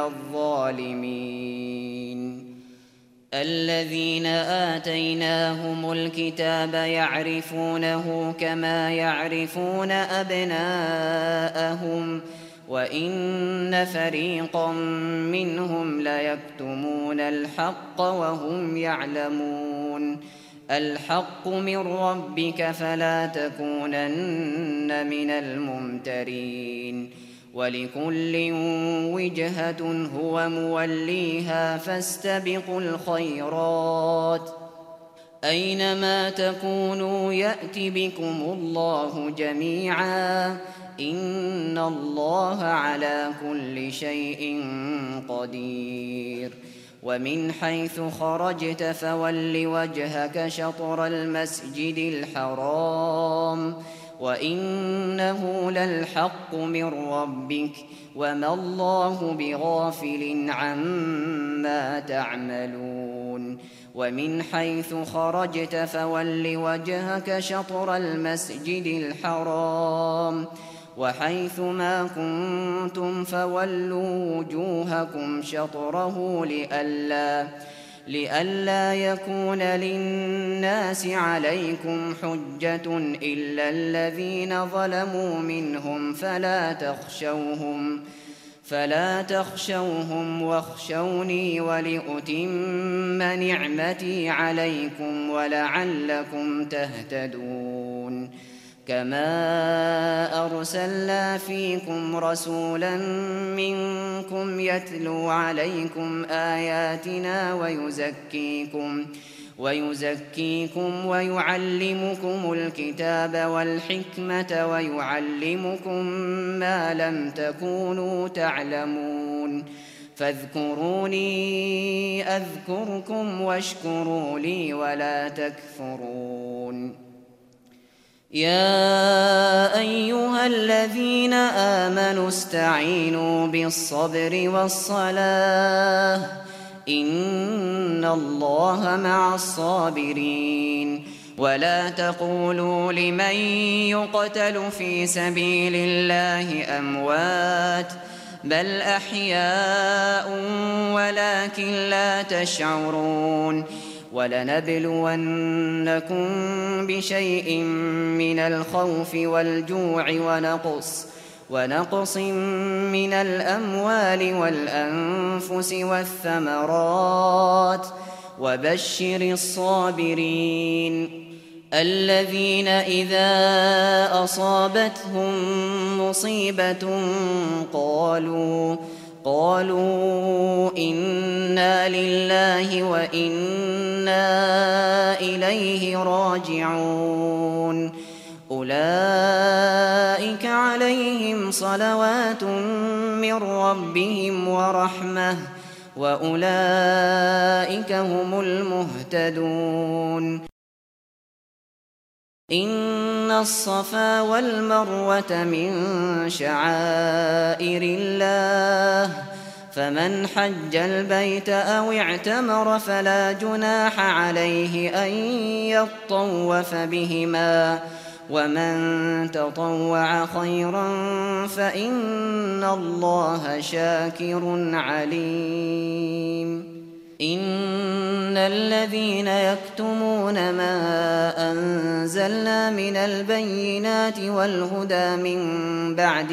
الظالمين الذين آتيناهم الكتاب يعرفونه كما يعرفون أبناءهم وإن فريقا منهم ليكتمون الحق وهم يعلمون الحق من ربك فلا تكونن من الممترين ولكل وجهة هو موليها فاستبقوا الخيرات أينما تكونوا يأت بكم الله جميعا إن الله على كل شيء قدير ومن حيث خرجت فول وجهك شطر المسجد الحرام وإنه للحق من ربك وما الله بغافل عما تعملون ومن حيث خرجت فول وجهك شطر المسجد الحرام وحيث ما كنتم فولوا وجوهكم شطره لئلا يكون للناس عليكم حجة إلا الذين ظلموا منهم فلا تخشوهم واخشوني ولأتم نعمتي عليكم ولعلكم تهتدون كما أرسلنا فيكم رسولا منكم يتلو عليكم آياتنا ويزكيكم ويعلمكم الكتاب والحكمة ويعلمكم ما لم تكونوا تعلمون فاذكروني أذكركم واشكروا لي ولا تكفرون يا أيها الذين آمنوا استعينوا بالصبر والصلاة إن الله مع الصابرين ولا تقولوا لمن يقتل في سبيل الله أموات بل أحياء ولكن لا تشعرون ولنبلونكم بشيء من الخوف والجوع ونقص من الأموال والأنفس والثمرات وبشر الصابرين الذين إذا أصابتهم مصيبة قالوا إنا لله وإنا إليه راجعون أولئك عليهم صلوات من ربهم ورحمة وأولئك هم المهتدون إن الصفا والمروة من شعائر الله فمن حج البيت أو اعتمر فلا جناح عليه أن يطوف بهما ومن تطوع خيرا فإن الله شاكر عليم إن الذين يكتمون ما أنزلنا من البينات والهدى من بعد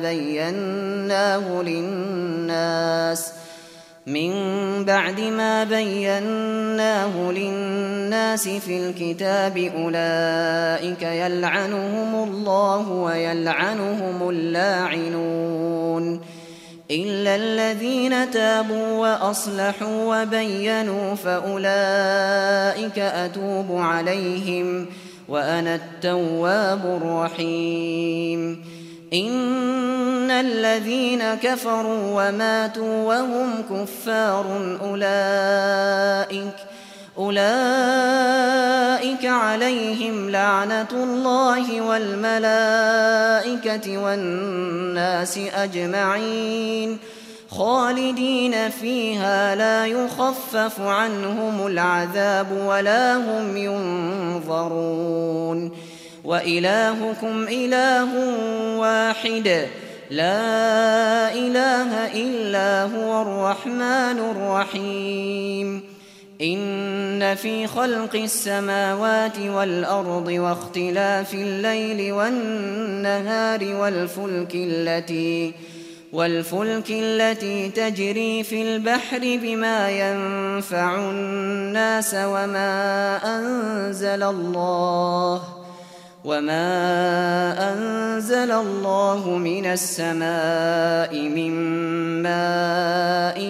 ما بيناه للناس في الكتاب أولئك يلعنهم الله ويلعنهم اللاعنون إلا الذين تابوا وأصلحوا وبينوا فأولئك أتوب عليهم وأنا التواب الرحيم إن الذين كفروا وماتوا وهم كفار أولئك عليهم لعنة الله والملائكة والناس أجمعين خالدين فيها لا يخفف عنهم العذاب ولا هم ينظرون وإلهكم إله واحد لا إله إلا هو الرحمن الرحيم إن في خلق السماوات والأرض واختلاف الليل والنهار والفلك التي تجري في البحر بما ينفع الناس وما أنزل الله من السماء من ماء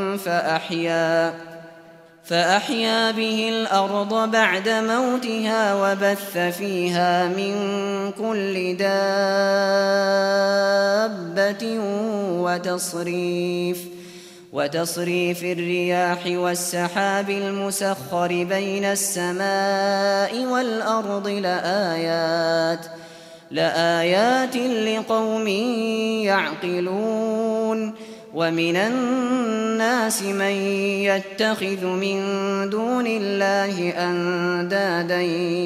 فأحيا به الأرض بعد موتها وبث فيها من كل دابة وتصريف الرياح والسحاب المسخر بين السماء والأرض لآيات لقوم يعقلون ومن الناس من يتخذ من دون الله أندادا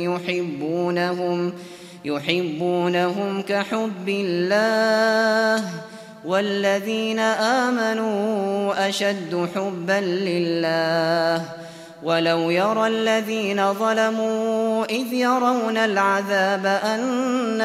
يحبونهم كحب الله والذين آمنوا أشد حبا لله ولو يرى الذين ظلموا إذ يرون العذاب أن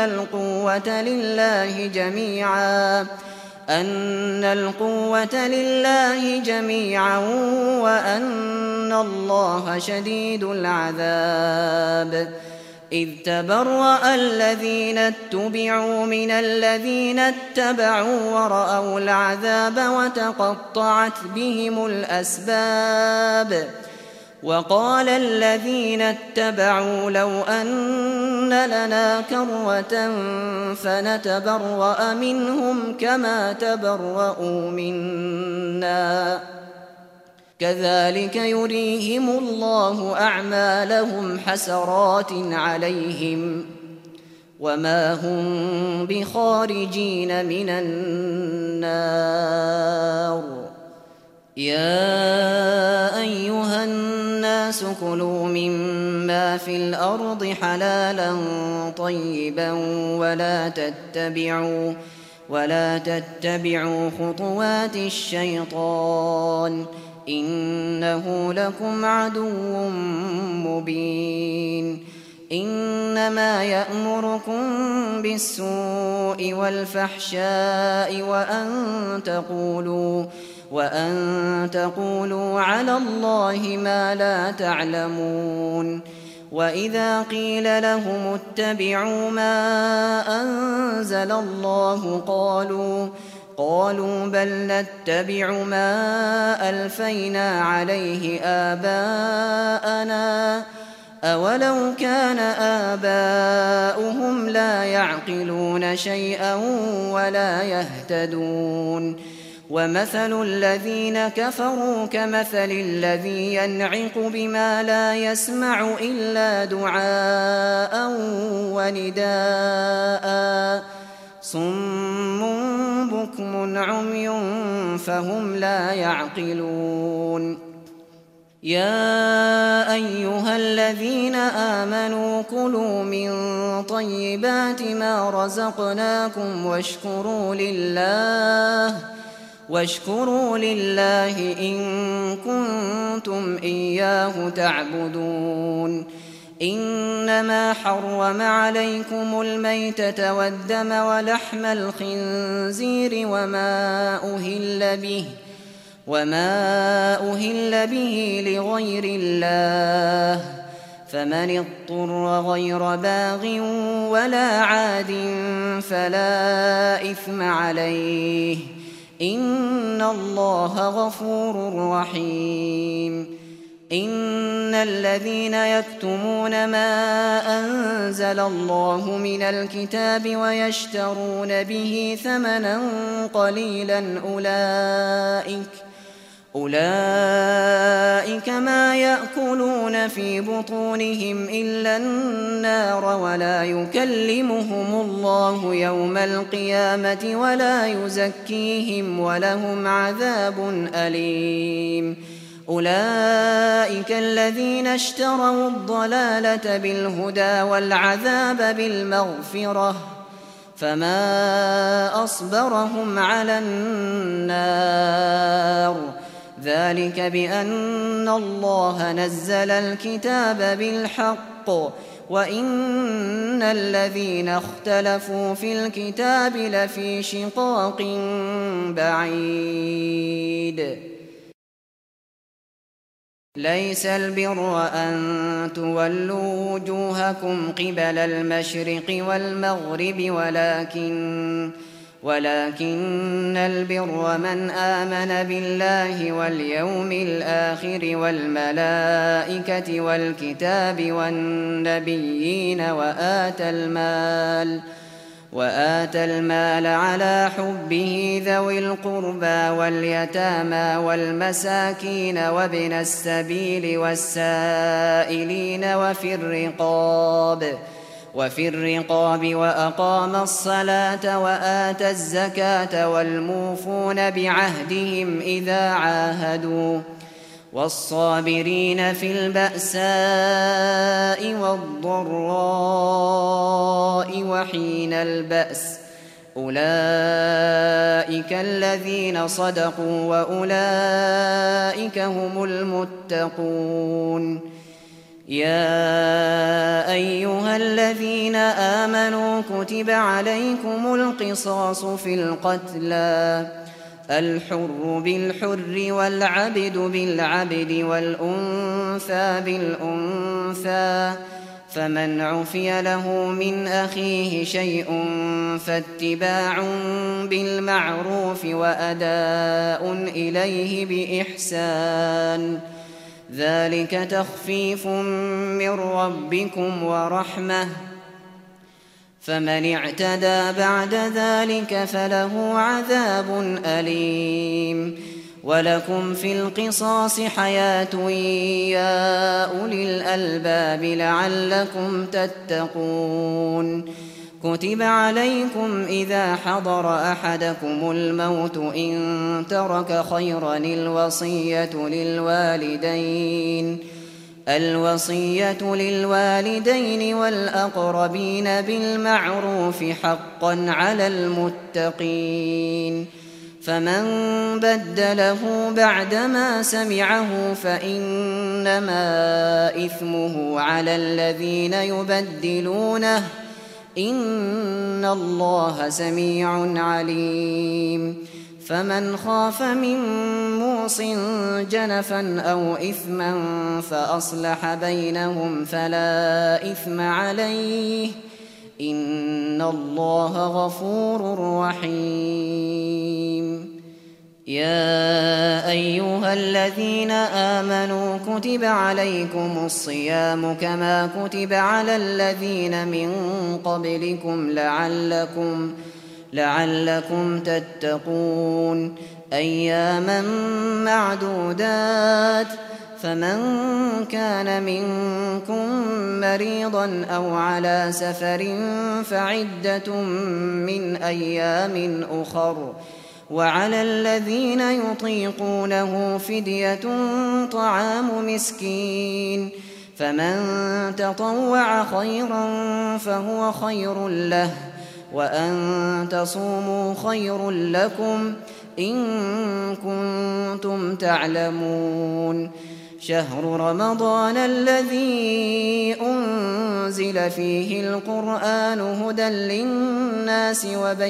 القوة لله جميعا وأن الله شديد العذاب إذ تبرأ الذين اتبعوا من الذين اتبعوا ورأوا العذاب وتقطعت بهم الأسباب وقال الذين اتبعوا لو أن لنا كرة فنتبرأ منهم كما تبرأوا منا كذلك يريهم الله أعمالهم حسرات عليهم وما هم بخارجين من النار يا أيها الناس كلوا مما في الأرض حلالا طيبا ولا تتبعوا خطوات الشيطان إنه لكم عدو مبين إنما يأمركم بالسوء والفحشاء وأن تقولوا على الله ما لا تعلمون. وإذا قيل لهم اتبعوا ما أنزل الله قالوا بل نتبع ما ألفينا عليه آباءنا أولو كان آباؤهم لا يعقلون شيئا ولا يهتدون. ومثل الذين كفروا كمثل الذي ينعق بما لا يسمع إلا دعاء ونداء صم بكم عمي فهم لا يعقلون. يا أيها الذين آمنوا كلوا من طيبات ما رزقناكم واشكروا لله إن كنتم إياه تعبدون. إنما حرم عليكم الميتة والدم ولحم الخنزير وما أهل به لغير الله، فمن اضطر غير باغ ولا عاد فلا إثم عليه، إن الله غفور رحيم. إن الذين يكتمون ما أنزل الله من الكتاب ويشترون به ثمنا قليلا أولئك ما يأكلون في بطونهم إلا النار ولا يكلمهم الله يوم القيامة ولا يزكيهم ولهم عذاب أليم. أولئك الذين اشتروا الضلالة بالهدى والعذاب بالمغفرة فما أصبرهم على النار، ذلك بأن الله نزل الكتاب بالحق وإن الذين اختلفوا في الكتاب لفي شقاق بعيد. ليس البر أن تولوا وجوهكم قبل المشرق والمغرب ولكن البر من آمن بالله واليوم الآخر والملائكة والكتاب والنبيين وآتى المال على حبه ذوي القربى واليتامى والمساكين وابن السبيل والسائلين وفي الرقاب وأقام الصلاة وآتى الزكاة والموفون بعهدهم إذا عاهدوا والصابرين في البأساء والضراء وحين البأس، أولئك الذين صدقوا وأولئك هم المتقون. يا أيها الذين آمنوا كتب عليكم القصاص في القتلى، الحر بالحر والعبد بالعبد والأنثى بالأنثى، فمن عفي له من أخيه شيء فاتباع بالمعروف وأداء إليه بإحسان، ذلك تخفيف من ربكم ورحمة، فمن اعتدى بعد ذلك فله عذاب أليم. ولكم في القصاص حياة يا أولي الألباب لعلكم تتقون. كتب عليكم إذا حضر أحدكم الموت إن ترك خيرا الوصية للوالدين والأقربين بالمعروف حقا على المتقين، فمن بدله بعدما سمعه فإنما إثمه على الذين يبدلونه، إن الله سميع عليم. فمن خاف من موص جنفا أو إثما فأصلح بينهم فلا إثم عليه إن الله غفور رحيم. يا أيها الذين آمنوا كتب عليكم الصيام كما كتب على الذين من قبلكم لعلكم تتقون أياما معدودات فمن كان منكم مريضا أو على سفر فعدة من أيام أخر وعلى الذين يطيقونه فدية طعام مسكين فمن تطوع خيرا فهو خير له وأن تصوموا خير لكم إن كنتم تعلمون. شهر رمضان الذي أنزل فيه القرآن هدى للناس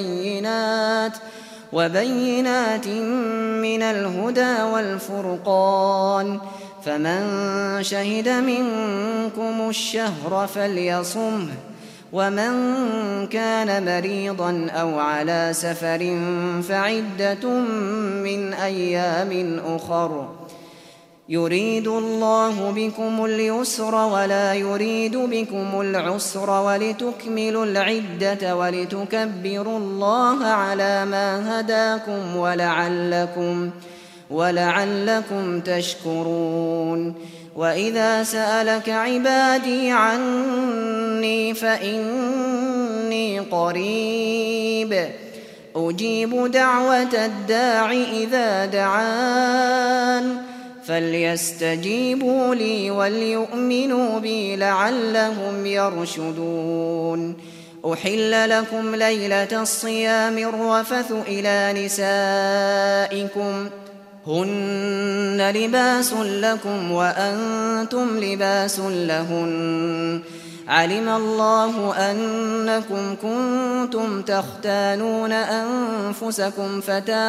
وبينات من الهدى والفرقان فمن شهد منكم الشهر فليصمه ومن كان مريضا أو على سفر فعدة من أيام أخر يريد الله بكم اليسر ولا يريد بكم العسر ولتكملوا العدة ولتكبروا الله على ما هداكم ولعلكم تشكرون. وإذا سألك عبادي عني فإني قريب أجيب دعوة الداع إذا دعان فليستجيبوا لي وليؤمنوا بي لعلهم يرشدون. أحل لكم ليلة الصيام الرفث إلى نسائكم هن لباس لكم وأنتم لباس لهن علم الله أنكم كنتم تختانون أنفسكم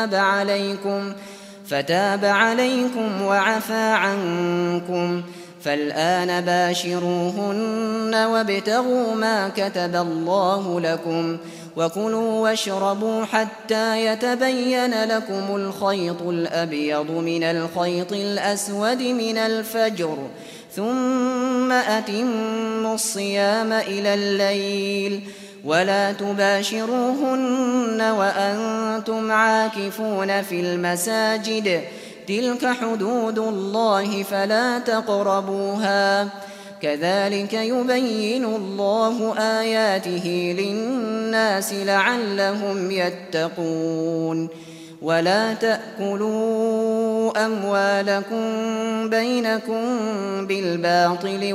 فتاب عليكم وعفى عنكم فالآن باشروهن وابتغوا ما كتب الله لكم وكلوا واشربوا حتى يتبين لكم الخيط الأبيض من الخيط الأسود من الفجر ثم أتموا الصيام إلى الليل ولا تباشروهن وأنتم عاكفون في المساجد تلك حدود الله فلا تقربوها كذلك يبين الله آياته للناس لعلهم يتقون. ولا تأكلوا أموالكم بينكم بالباطل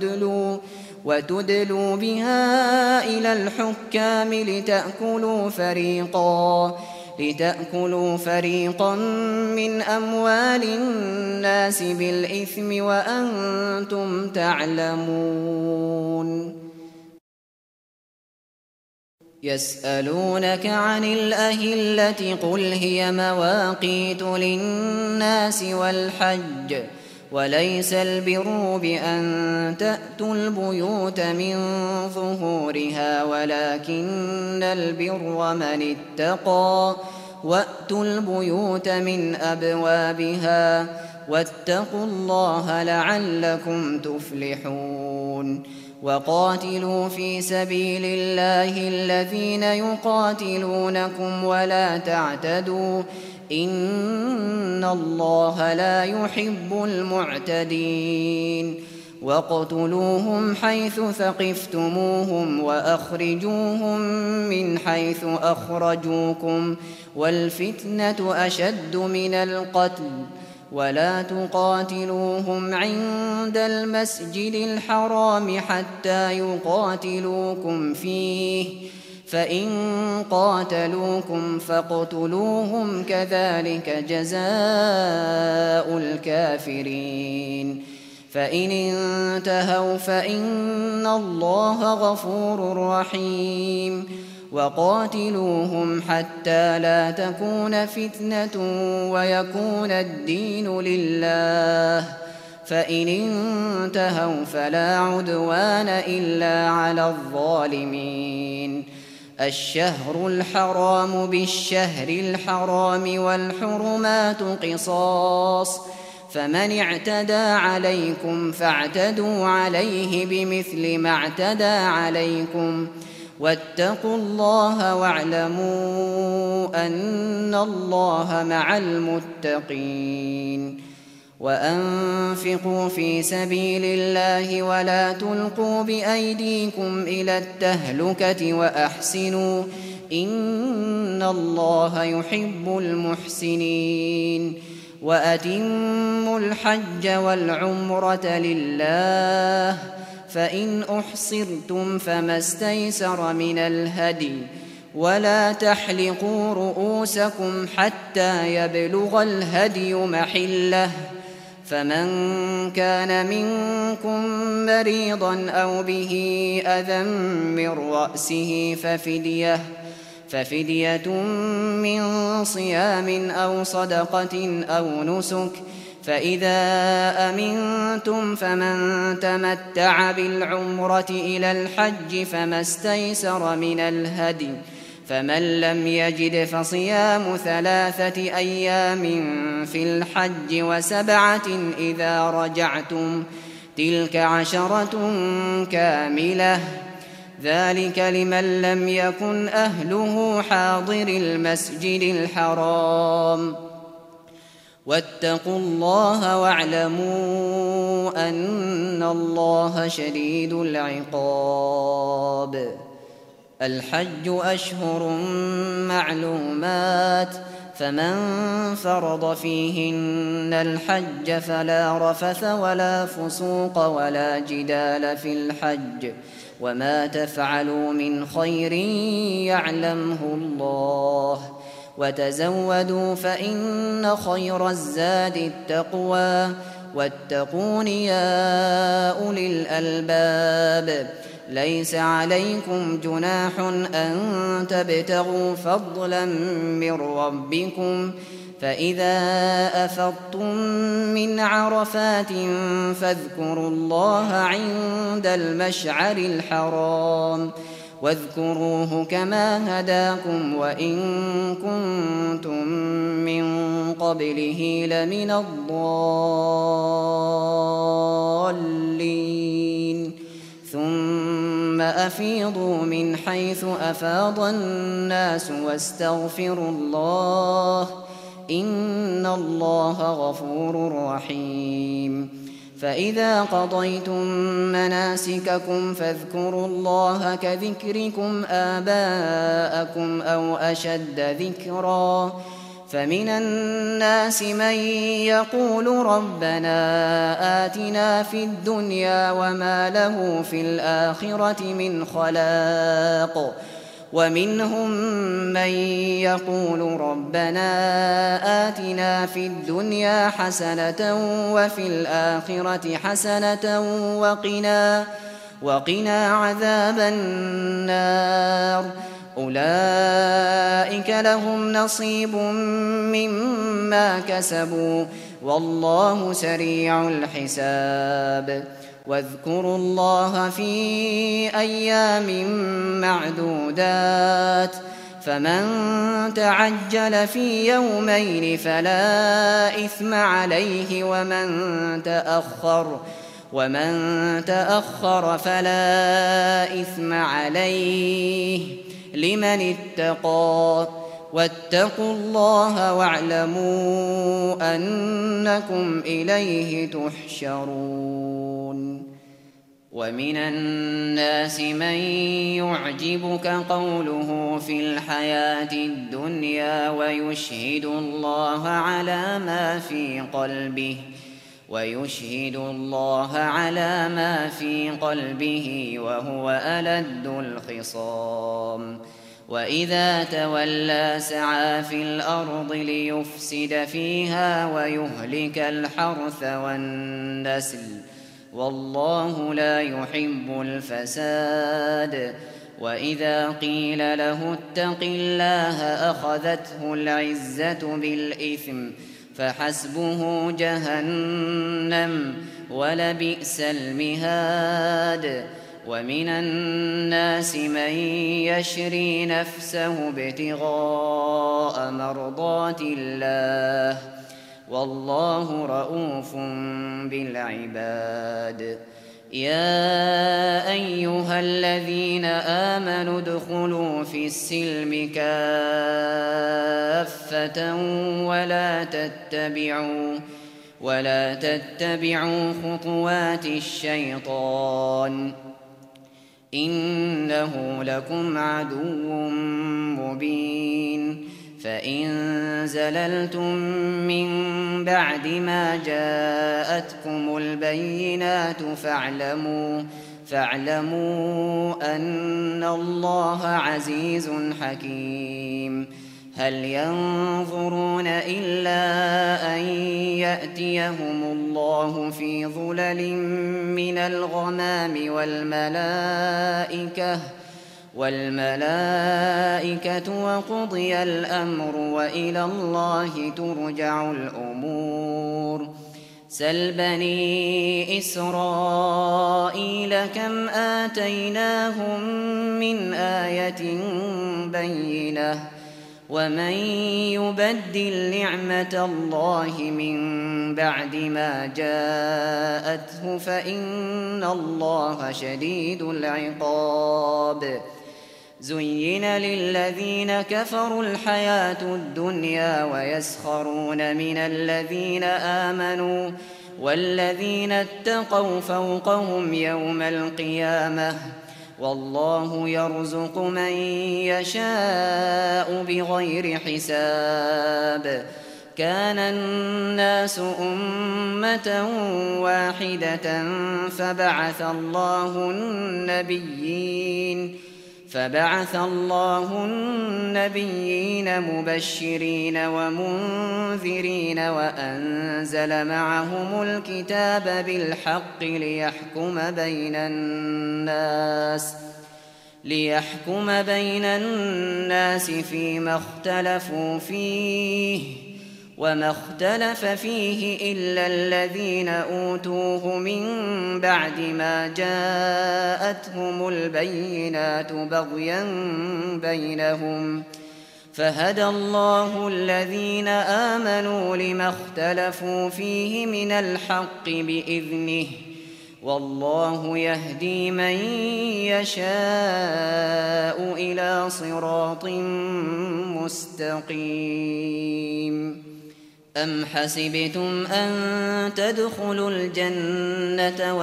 وتدلوا بها إلى الحكام لتأكلوا فريقا من أموال الناس بالإثم وأنتم تعلمون. يسألونك عن الأهلة قل هي مواقيت للناس والحج وليس البر بأن تأتوا البيوت من ظهورها ولكن البر من اتقى وأتوا البيوت من أبوابها واتقوا الله لعلكم تفلحون. وقاتلوا في سبيل الله الذين يقاتلونكم ولا تعتدوا إن الله لا يحب المعتدين. واقتلوهم حيث ثقفتموهم وأخرجوهم من حيث أخرجوكم والفتنة أشد من القتل ولا تقاتلوهم عند المسجد الحرام حتى يقاتلوكم فيه فإن قاتلوكم فاقتلوهم كذلك جزاء الكافرين. فإن انتهوا فإن الله غفور رحيم. وقاتلوهم حتى لا تكون فتنة ويكون الدين لله، فإن انتهوا فلا عدوان إلا على الظالمين. الشهر الحرام بالشهر الحرام والحرمات قصاص، فمن اعتدى عليكم فاعتدوا عليه بمثل ما اعتدى عليكم، واتقوا الله واعلموا أن الله مع المتقين. وأنفقوا في سبيل الله ولا تلقوا بأيديكم إلى التهلكة وأحسنوا إن الله يحب المحسنين. وأتموا الحج والعمرة لله، فإن أحصرتم فما استيسر من الهدي، ولا تحلقوا رؤوسكم حتى يبلغ الهدي محله، فمن كان منكم مريضا أو به أذى من رأسه ففدية من صيام أو صدقة أو نسك، فإذا أمنتم فمن تمتع بالعمرة إلى الحج فما استيسر من الهدي، فمن لم يجد فصيام 3 أيام في الحج و7 إذا رجعتم، تلك 10 كاملة، ذلك لمن لم يكن أهله حاضر المسجد الحرام. واتقوا الله واعلموا أن الله شديد العقاب. الحج أشهر معلومات، فمن فرض فيهن الحج فلا رفث ولا فسوق ولا جدال في الحج، وما تفعلوا من خير يعلمه الله، وتزودوا فإن خير الزاد التقوى، واتقون يا أولي الألباب. ليس عليكم جناح أن تبتغوا فضلا من ربكم، فإذا أفضتم من عرفات فاذكروا الله عند المشعر الحرام، واذكروه كما هداكم وإن كنتم من قبله لمن الضالين. ثم أفيضوا من حيث أفاض الناس واستغفروا الله إن الله غفور رحيم. فإذا قضيتم مناسككم فاذكروا الله كذكركم آباءكم أو أشد ذكرا، فمن الناس من يقول ربنا آتنا في الدنيا وما له في الآخرة من خلاق، ومنهم من يقول ربنا آتنا في الدنيا حسنة وفي الآخرة حسنة وقنا عذاب النار. أولئك لهم نصيب مما كسبوا والله سريع الحساب. واذكروا الله في أيام معدودات، فمن تعجل في يومين فلا إثم عليه، ومن تأخر فلا إثم عليه لمن اتقى. واتقوا الله واعلموا أنكم إليه تحشرون. ومن الناس من يعجبك قوله في الحياة الدنيا ويشهد الله على ما في قلبه وهو ألد الخصام. وإذا تولى سعى في الأرض ليفسد فيها ويهلك الحرث والنسل، والله لا يحب الفساد. وإذا قيل له اتق الله أخذته العزة بالإثم فحسبه جهنم ولبئس المهاد. ومن الناس من يشري نفسه ابتغاء مرضات الله والله رءوف بالعباد. يا أيها الذين آمنوا ادخلوا في السلم كافة ولا تتبعوا خطوات الشيطان إنه لكم عدو مبين. فإن زللتم من بعد ما جاءتكم البينات فاعلموا أن الله عزيز حكيم. هل ينظرون إلا أن يأتيهم الله في ظلل من الغمام والملائكة وقضي الأمر وإلى الله ترجع الأمور. سل بني إسرائيل كم آتيناهم من آية بينة ومن يبدل نعمة الله من بعد ما جاءته فإن الله شديد العقاب. زين للذين كفروا الحياة الدنيا ويسخرون من الذين آمنوا والذين اتقوا فوقهم يوم القيامة والله يرزق من يشاء بغير حساب. كان الناس أمة واحدة فبعث الله النبيين مبشرين ومنذرين وأنزل معهم الكتاب بالحق ليحكم بين الناس فيما اختلفوا فيه وما اختلف فيه إلا الذين أوتوه من بعد ما جاءتهم البينات بغيا بينهم فهدى الله الذين آمنوا لما اختلفوا فيه من الحق بإذنه والله يهدي من يشاء إلى صراط مستقيم. أم حسبتم أن تدخلوا الجنة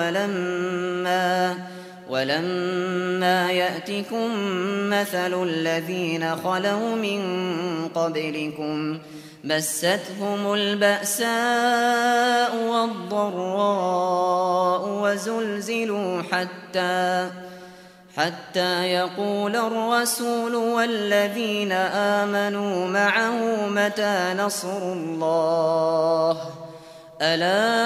ولما يأتكم مثل الذين خلوا من قبلكم مستهم البأساء والضراء وزلزلوا حتى يقول الرسول والذين آمنوا معه متى نصر الله ألا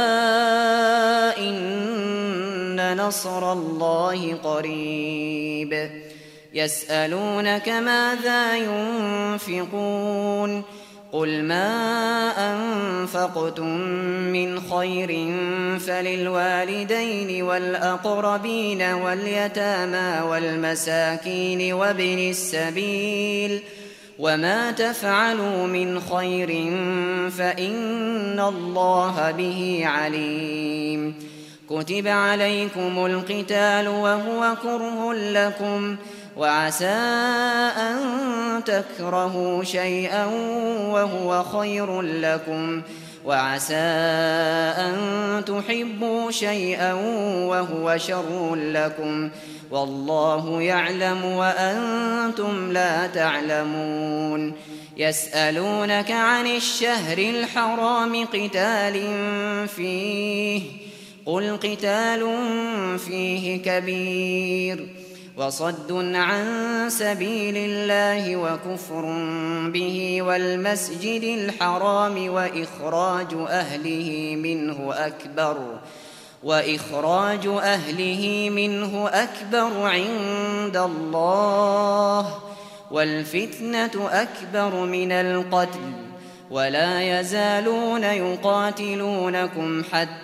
إن نصر الله قريب. يسألونك ماذا ينفقون قل ما أنفقتم من خير فللوالدين والأقربين واليتامى والمساكين وابن السبيل وما تفعلوا من خير فإن الله به عليم. كتب عليكم القتال وهو كره لكم وعسى أن تكرهوا شيئا وهو خير لكم وعسى أن تحبوا شيئا وهو شر لكم والله يعلم وأنتم لا تعلمون. يسألونك عن الشهر الحرام قتال فيه قل قتال فيه كبير وصد عن سبيل الله وكفر به والمسجد الحرام وإخراج أهله منه أكبر وإخراج أهله منه أكبر عند الله والفتنة أكبر من القتل ولا يزالون يقاتلونكم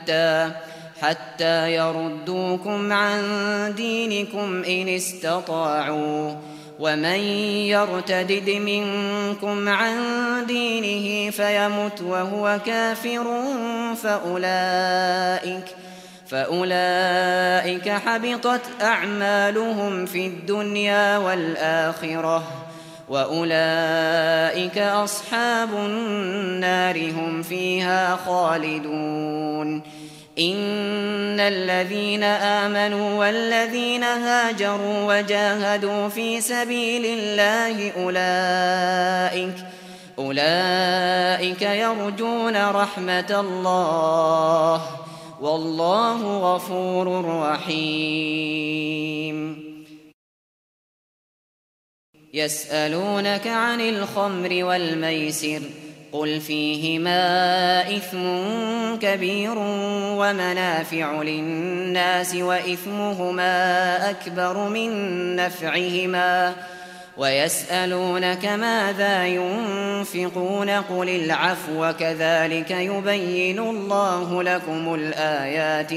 حتى يردوكم عن دينكم إن استطاعوا ومن يرتدد منكم عن دينه فيمت وهو كافر فأولئك حبطت أعمالهم في الدنيا والآخرة وأولئك أصحاب النار هم فيها خالدون إن الذين آمنوا والذين هاجروا وجاهدوا في سبيل الله أولئك يرجون رحمة الله والله غفور رحيم يسألونك عن الخمر والميسر قل فيهما إثم كبير ومنافع للناس وإثمهما أكبر من نفعهما ويسألونك ماذا ينفقون قل العفو كذلك يبين الله لكم الآيات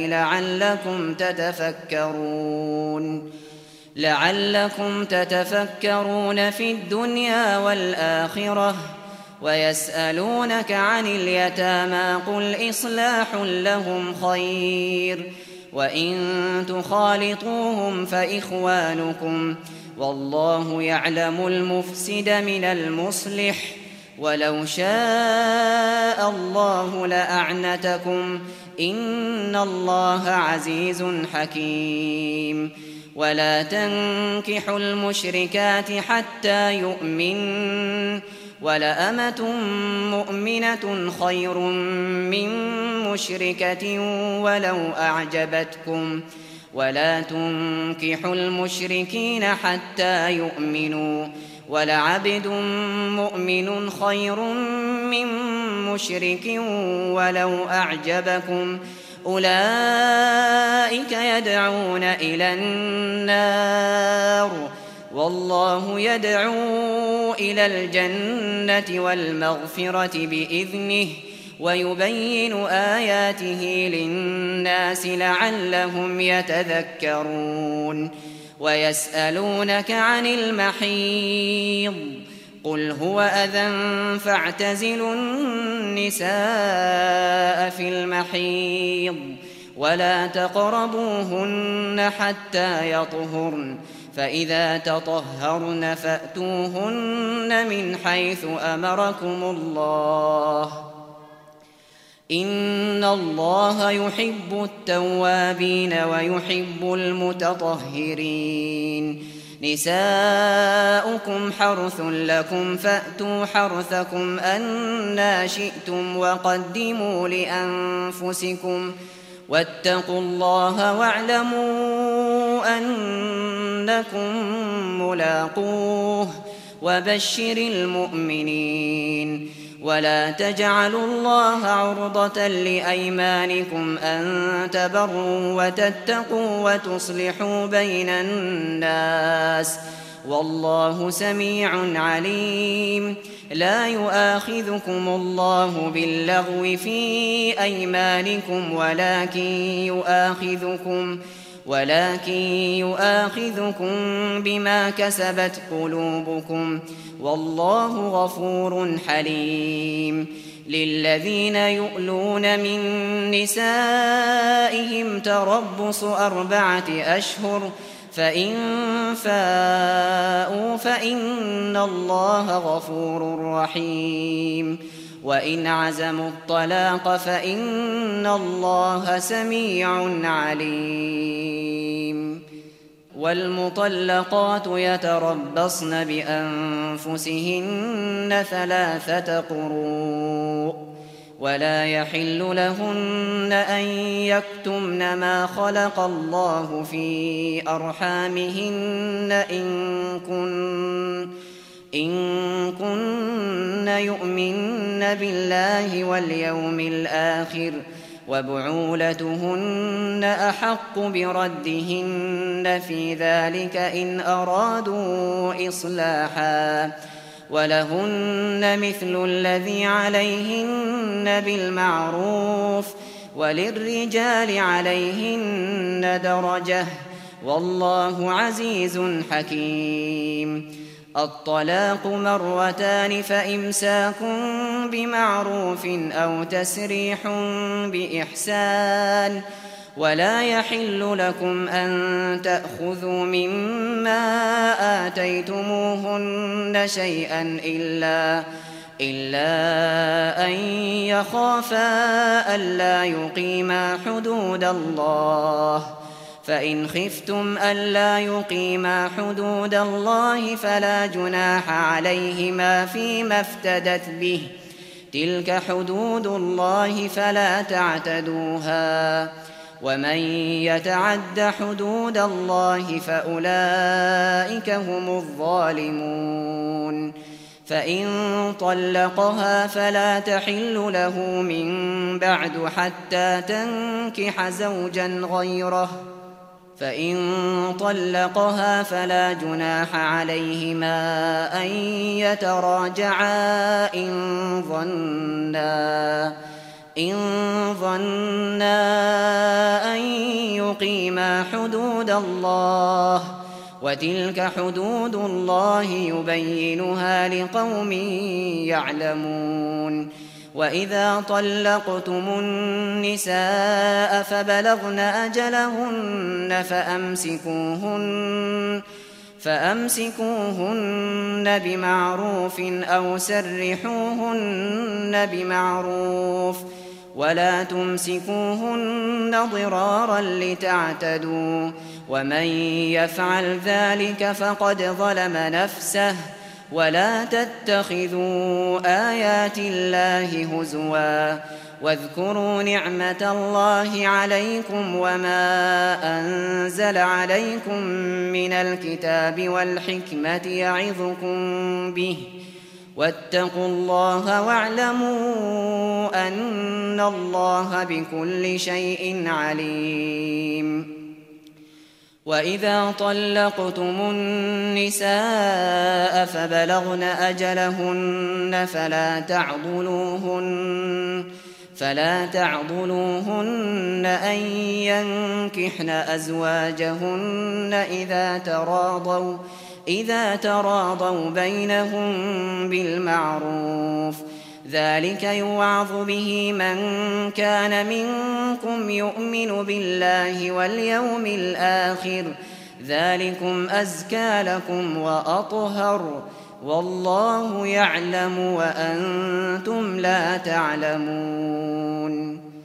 لعلكم تتفكرون في الدنيا والآخرة ويسألونك عن اليتامى قل إصلاح لهم خير وإن تخالطوهم فإخوانكم والله يعلم المفسد من المصلح ولو شاء الله لأعنتكم إن الله عزيز حكيم ولا تنكحوا المشركات حتى يؤمنوا ولأمة مؤمنة خير من مشركة ولو أعجبتكم ولا تنكحوا المشركين حتى يؤمنوا ولعبد مؤمن خير من مشرك ولو أعجبكم أولئك يدعون إلى النار والله يدعو إلى الجنة والمغفرة بإذنه ويبين آياته للناس لعلهم يتذكرون ويسألونك عن المحيض قل هو أذى فاعتزلوا النساء في المحيض ولا تقربوهن حتى يطهرن فإذا تطهرن فأتوهن من حيث أمركم الله إن الله يحب التوابين ويحب المتطهرين نساؤكم حرث لكم فأتوا حرثكم أنى شئتم وقدموا لأنفسكم واتقوا الله واعلموا أنكم ملاقوه وبشر المؤمنين ولا تجعلوا الله عرضة لأيمانكم أن تبروا وتتقوا وتصلحوا بين الناس والله سميع عليم لا يؤاخذكم الله باللغو في أيمانكم ولكن يؤاخذكم بما كسبت قلوبكم والله غفور حليم للذين يؤلون من نسائهم تربص 4 أشهر فإن فاءوا فإن الله غفور رحيم وإن عزموا الطلاق فإن الله سميع عليم والمطلقات يتربصن بأنفسهن 3 قروء ولا يحل لهن أن يكتمن ما خلق الله في أرحامهن إن كن يؤمن بالله واليوم الآخر وبعولتهن أحق بردهن في ذلك إن أرادوا إصلاحا ولهن مثل الذي عليهن بالمعروف وللرجال عليهن درجة والله عزيز حكيم. الطلاق مرتان فإمساك بمعروف أو تسريح بإحسان ولا يحل لكم أن تأخذوا مما آتيتموهن شيئا إلا أن يخافا ألا يقيما حدود الله فإن خفتم ألا يقيما حدود الله فلا جناح عليهما فيما افتدت به تلك حدود الله فلا تعتدوها ومن يتعد حدود الله فأولئك هم الظالمون. فإن طلقها فلا تحل له من بعد حتى تنكح زوجا غيره فإن طلقها فلا جناح عليهما أن يتراجعا إن ظنا أن يقيما حدود الله وتلك حدود الله يبينها لقوم يعلمون. وإذا طلقتم النساء فبلغن أجلهن فأمسكوهن بمعروف أو سرحوهن بمعروف ولا تمسكوهن ضرارا لتعتدوا ومن يفعل ذلك فقد ظلم نفسه ولا تتخذوا آيات الله هزوا واذكروا نعمة الله عليكم وما أنزل عليكم من الكتاب والحكمة يعظكم به واتقوا الله واعلموا أن الله بكل شيء عليم. وإذا طلقتم النساء فبلغن أجلهن فلا تعضلوهن أن ينكحن أزواجهن إذا تراضوا بينهم بالمعروف ذلك يوعظ به من كان منكم يؤمن بالله واليوم الآخر ذلكم أزكى لكم وأطهر والله يعلم وأنتم لا تعلمون.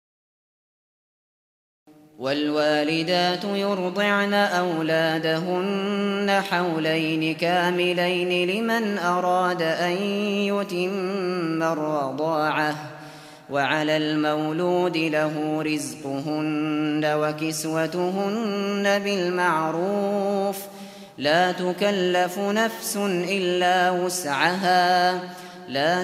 والوالدات يرضعن أولادهن حولين كاملين لمن أراد أن يتم الرضاعة وعلى المولود له رزقهن وكسوتهن بالمعروف لا تكلف نفس إلا وسعها لا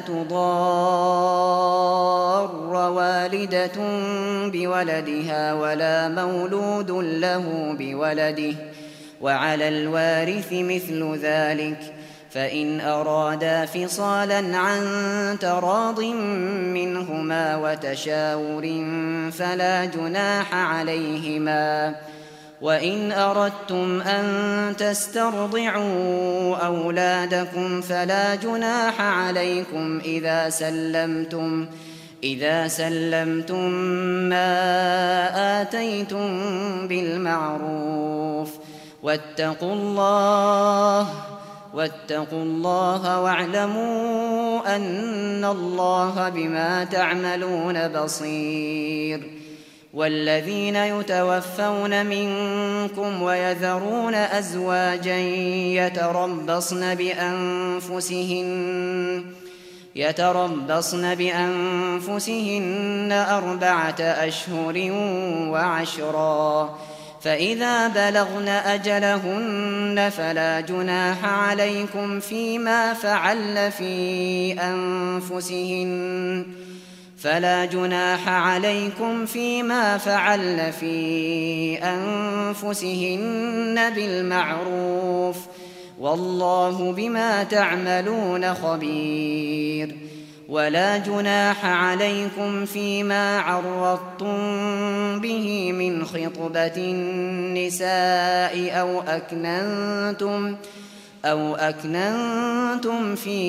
تضار والدة بولدها ولا مولود له بولده وعلى الوارث مثل ذلك فإن أرادا فصالا عن تراض منهما وتشاور فلا جناح عليهما. وإن أردتم أن تسترضعوا أولادكم فلا جناح عليكم إذا سلمتم ما آتيتم بالمعروف واتقوا الله واعلموا أن الله بما تعملون بصير. والذين يتوفون منكم ويذرون أزواجا يتربصن بأنفسهن 4 أشهر وعشرا فإذا بلغن أجلهن فلا جناح عليكم فيما فعلن فلا جناح عليكم فيما فعلن في أنفسهن بالمعروف والله بما تعملون خبير. ولا جناح عليكم فيما عرضتم به من خطبة النساء أو أكننتم في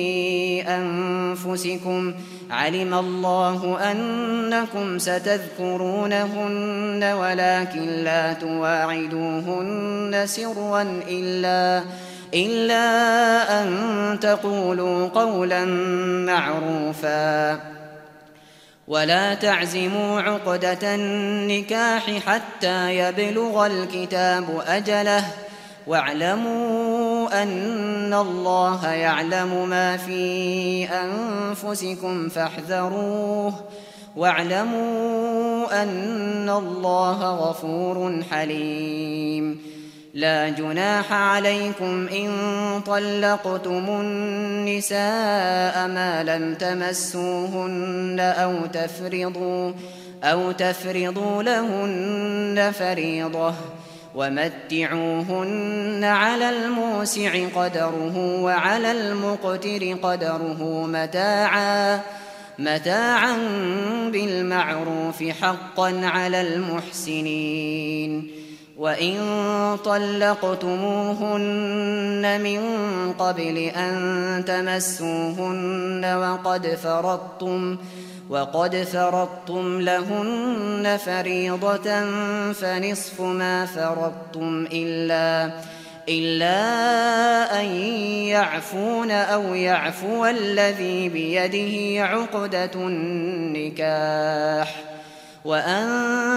أنفسكم علم الله أنكم ستذكرونهن ولكن لا تواعدوهن سرا إلا أن تقولوا قولا معروفا ولا تعزموا عقدة النكاح حتى يبلغ الكتاب أجله واعلموا أن الله يعلم ما في أنفسكم فاحذروه واعلموا أن الله غفور حليم. لا جناح عليكم إن طلقتم النساء ما لم تمسوهن أو تفرضوا لهن فريضة ومتعوهن على الموسع قدره وعلى المقتر قدره متاعا بالمعروف حقا على المحسنين. وإن طلقتموهن من قبل أن تمسوهن وقد فرضتم لهن فريضة فنصف ما فرضتم إلا أن يعفون أو يعفو الذي بيده عقدة النكاح وأن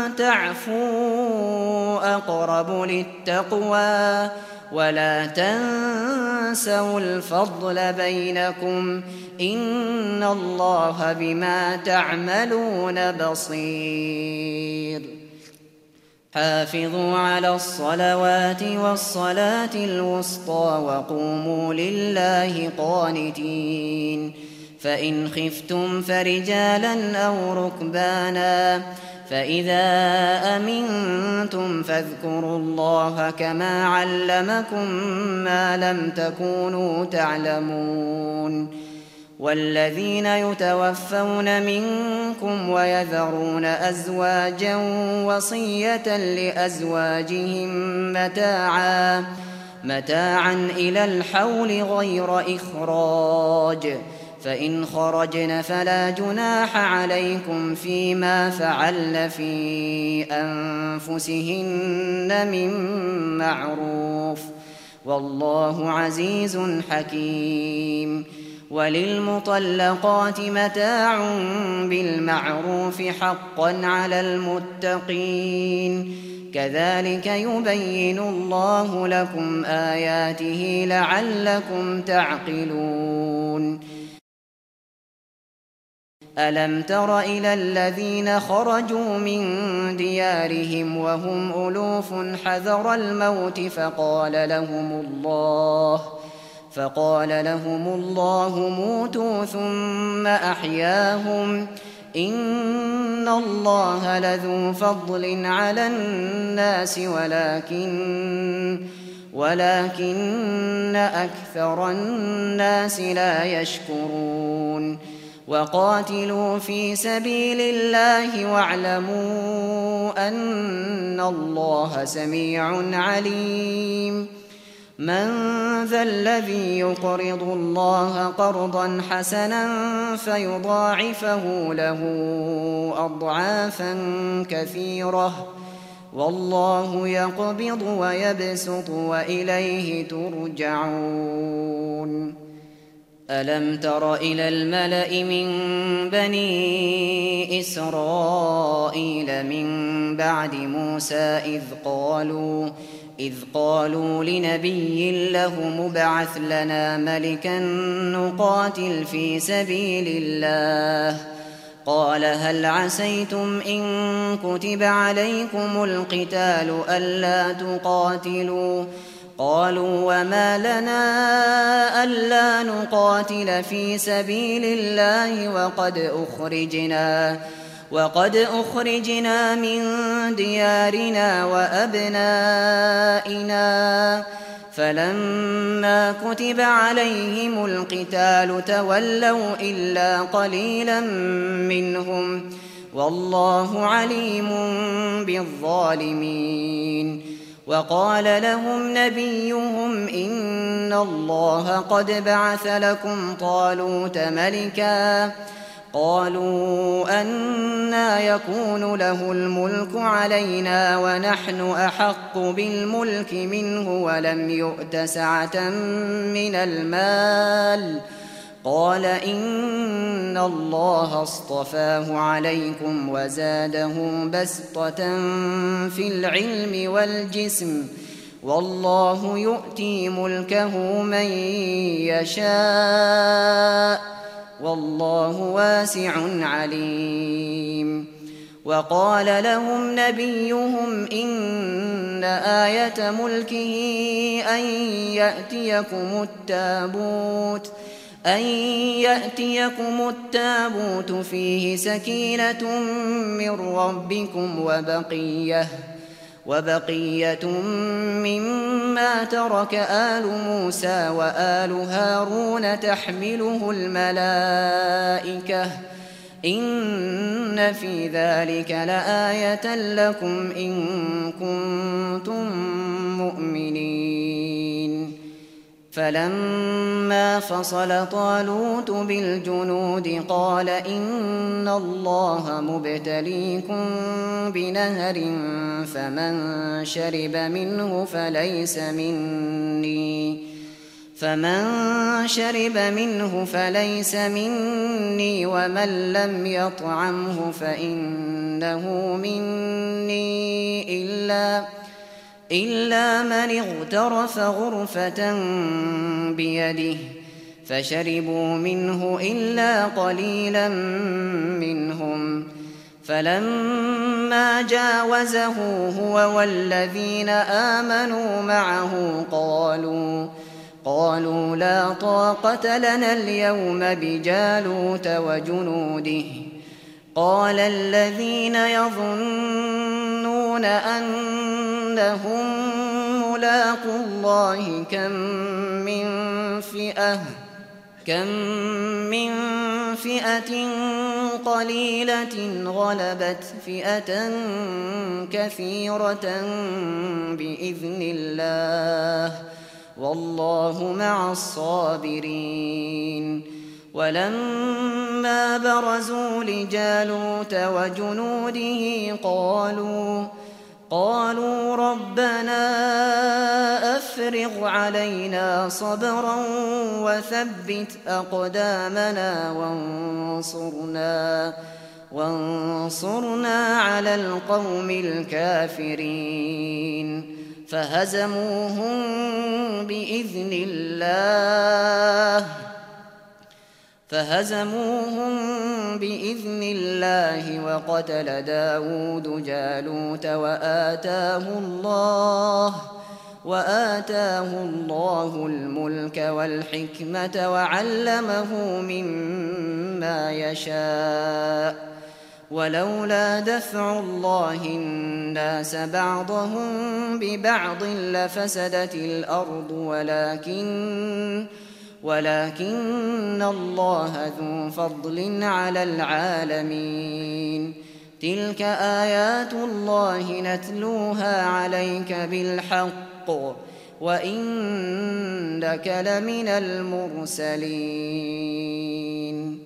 تعفوا أقرب للتقوى ولا تنسوا الفضل بينكم إن الله بما تعملون بصير. حافظوا على الصلوات والصلاة الوسطى وقوموا لله قانتين. فإن خفتم فرجالا أو ركبانا فإذا أمنتم فاذكروا الله كما علمكم ما لم تكونوا تعلمون. والذين يتوفون منكم ويذرون أزواجا وصية لأزواجهم متاعا إلى الحول غير إخراج فإن خرجن فلا جناح عليكم فيما فعلن في أنفسهن من معروف والله عزيز حكيم. وللمطلقات متاع بالمعروف حقا على المتقين كذلك يبين الله لكم آياته لعلكم تعقلون. ألم تر إلى الذين خرجوا من ديارهم وهم ألوف حذر الموت فقال لهم الله موتوا ثم أحياهم إن الله لذو فضل على الناس ولكن أكثر الناس لا يشكرون. وقاتلوا في سبيل الله واعلموا أن الله سميع عليم. من ذا الذي يقرض الله قرضا حسنا فيضاعفه له أضعافا كثيرة والله يقبض ويبسط وإليه ترجعون. ألم تر إلى الملأ من بني إسرائيل من بعد موسى إذ قالوا لنبي له مبعث لنا ملكا نقاتل في سبيل الله قال هل عسيتم إن كتب عليكم القتال ألا تقاتلوا قالوا وما لنا ألا نقاتل في سبيل الله وقد أخرجنا من ديارنا وأبنائنا فلما كتب عليهم القتال تولوا إلا قليلا منهم والله عليم بالظالمين. وقال لهم نبيهم إن الله قد بعث لكم طالوت ملكا قالوا أنى يكون له الملك علينا ونحن أحق بالملك منه ولم يؤت سعة من المال قال إن الله اصطفاه عليكم وزاده بسطة في العلم والجسم والله يؤتي ملكه من يشاء والله واسع عليم. وقال لهم نبيهم إن آية ملكه أن يأتيكم التابوت فيه سكينة من ربكم وبقية مما ترك آل موسى وآل هارون تحمله الملائكة إن في ذلك لآية لكم إن كنتم مؤمنين. فلما فصل طالوت بالجنود قال إن الله مبتليكم بنهر فمن شرب منه فليس مني ومن لم يطعمه فإنه مني إلا من اغترف غرفة بيده فشربوا منه إلا قليلا منهم. فلما جاوزه هو والذين آمنوا معه قالوا لا طاقة لنا اليوم بجالوت وجنوده. قال الذين يظنون أنهم ملاقو الله كم من فئة قليلة غلبت فئة كثيرة بإذن الله والله مع الصابرين. ولما برزوا لجالوت وجنوده قالوا ربنا أفرغ علينا صبرا وثبت أقدامنا وانصرنا على القوم الكافرين. فهزموهم بإذن الله وقتل داود جالوت وآتاه الله الملك والحكمة وعلمه مما يشاء. ولولا دفع الله الناس بعضهم ببعض لفسدت الأرض ولكن الله ذو فضل على العالمين. تلك آيات الله نتلوها عليك بالحق وإنك لمن المرسلين.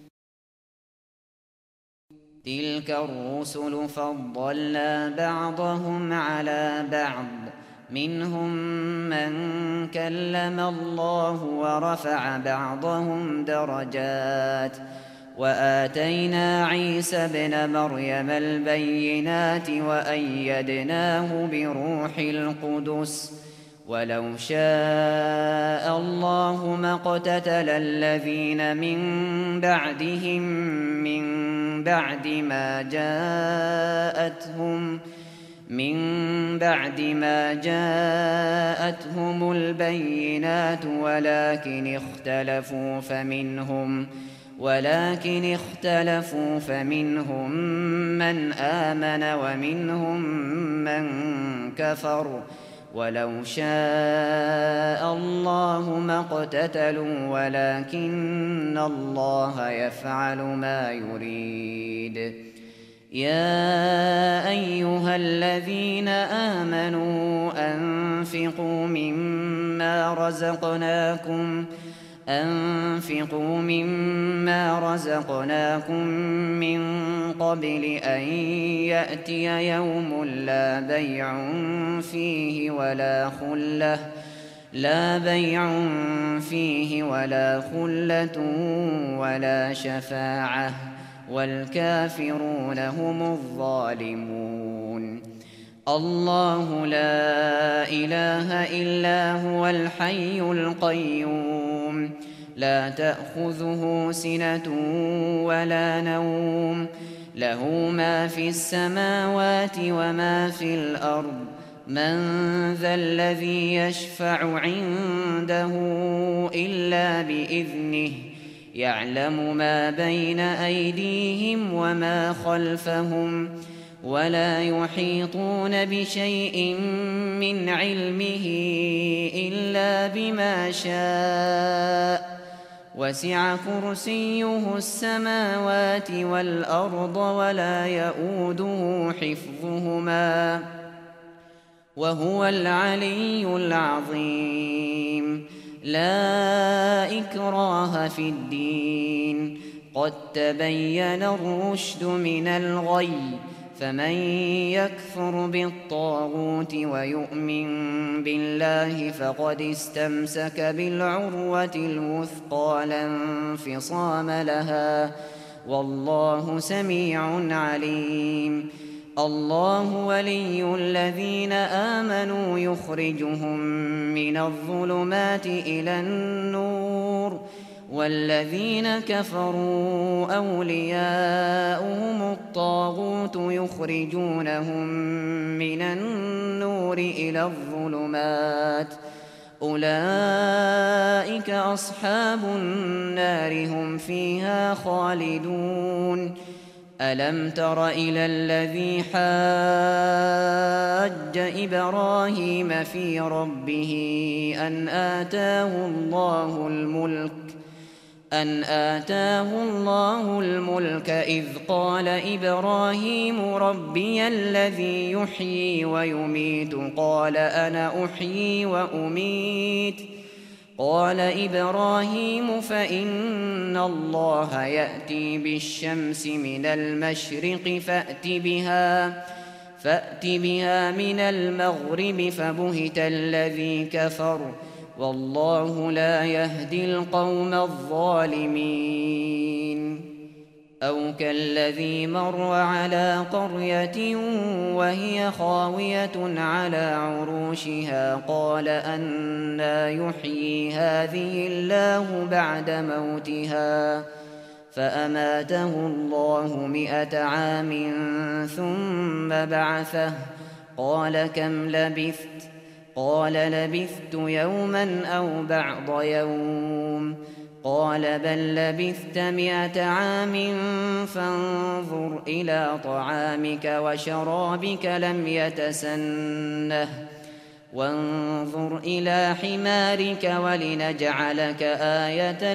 تلك الرسل فضلنا بعضهم على بعض منهم من كلم الله ورفع بعضهم درجات وآتينا عيسى ابن مريم البينات وأيدناه بروح القدس ولو شاء الله ما اقتتل الذين من بعدهم من بعد ما جاءتهم من بعد ما جاءتهم البينات ولكن اختلفوا فمنهم من آمن ومنهم من كفر ولو شاء الله ما اقتتلوا ولكن الله يفعل ما يريد. يا أيها الذين آمنوا أنفقوا مما رزقناكم من قبل أن يأتي يوم لا بيع فيه ولا خلة ولا شفاعة والكافرون هم الظالمون. الله لا إله إلا هو الحي القيوم لا تأخذه سنة ولا نوم له ما في السماوات وما في الأرض من ذا الذي يشفع عنده إلا بإذنه يعلم ما بين أيديهم وما خلفهم ولا يحيطون بشيء من علمه إلا بما شاء وسع كرسيه السماوات والأرض ولا يؤوده حفظهما وهو العلي العظيم. لا إكراه في الدين قد تبين الرشد من الغي فمن يكفر بالطاغوت ويؤمن بالله فقد استمسك بالعروة الوثقى لا انفصام لها والله سميع عليم. الله ولي الذين آمنوا يخرجهم من الظلمات إلى النور والذين كفروا أولياؤهم الطاغوت يخرجونهم من النور إلى الظلمات أولئك أصحاب النار هم فيها خالدون. ألم تر إلى الذي حاج إبراهيم في ربه أن آتاه الله الملك إذ قال إبراهيم ربي الذي يحيي ويميت قال أنا أحيي وأميت قال إبراهيم فإن الله يأتي بالشمس من المشرق فأت بها من المغرب فبهت الذي كفر والله لا يهدي القوم الظالمين. أو كالذي مر على قرية وهي خاوية على عروشها قال أنى يحيي هذه الله بعد موتها فأماته الله 100 عام ثم بعثه قال كم لبثت قال لبثت يوما أو بعض يوم قال بل لبثت 100 عام فانظر إلى طعامك وشرابك لم يتسنه وانظر إلى حمارك ولنجعلك آية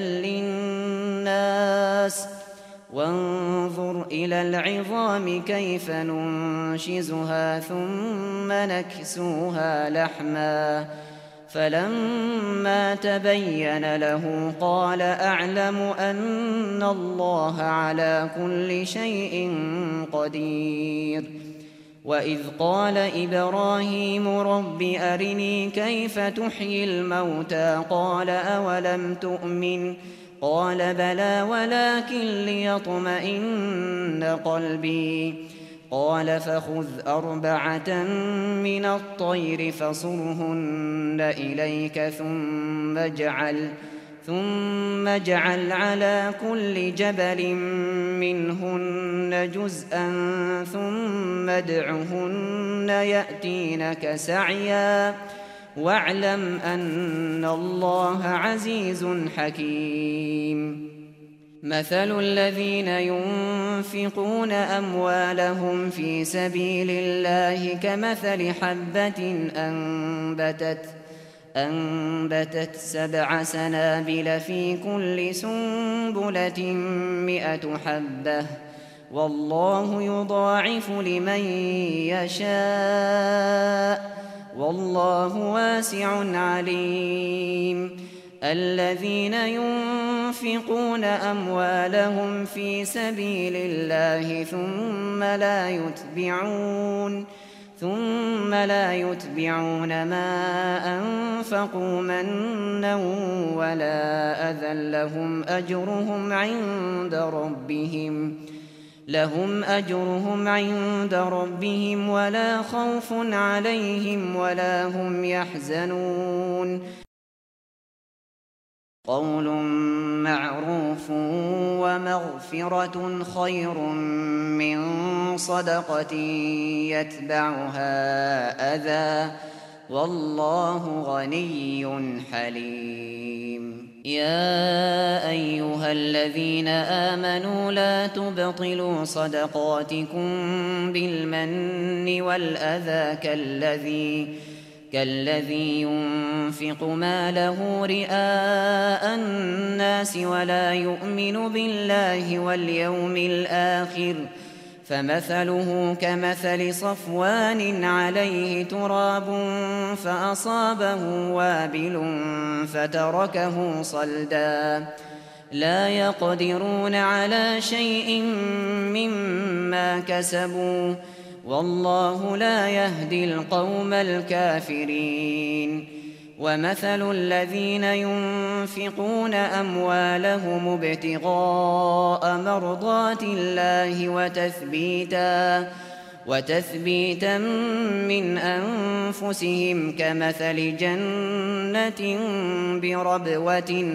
للناس وانظر إلى العظام كيف ننشزها ثم نكسوها لحما فلما تبين له قال أعلم أن الله على كل شيء قدير. وإذ قال إبراهيم رب أرني كيف تحيي الموتى قال أولم تؤمن قال بلى ولكن ليطمئن قلبي قال فخذ 4 من الطير فصرهن إليك ثم اجعل على كل جبل منهن جزءا ثم ادعهن يأتينك سعيا واعلم أن الله عزيز حكيم. مثل الذين ينفقون أموالهم في سبيل الله كمثل حبة أنبتت 7 سنابل في كل سنبلة 100 حبة والله يضاعف لمن يشاء والله واسع عليم. الذين ينفقون أموالهم في سبيل الله ثم لا يتبعون ما أنفقوا منا ولا أذى لهم أجرهم عند ربهم ولا خوف عليهم ولا هم يحزنون. قول معروف ومغفرة خير من صدقة يتبعها أذى والله غني حليم. يا أيها الذين آمنوا لا تبطلوا صدقاتكم بالمن والأذى كالذي ينفق ماله رئاء الناس ولا يؤمن بالله واليوم الآخر فمثله كمثل صفوان عليه تراب فأصابه وابل فتركه صلدا لا يقدرون على شيء مما كسبوا والله لا يهدي القوم الكافرين. ومثل الذين ينفقون أموالهم ابتغاء مرضات الله وتثبيتا من أنفسهم كمثل جنة بربوة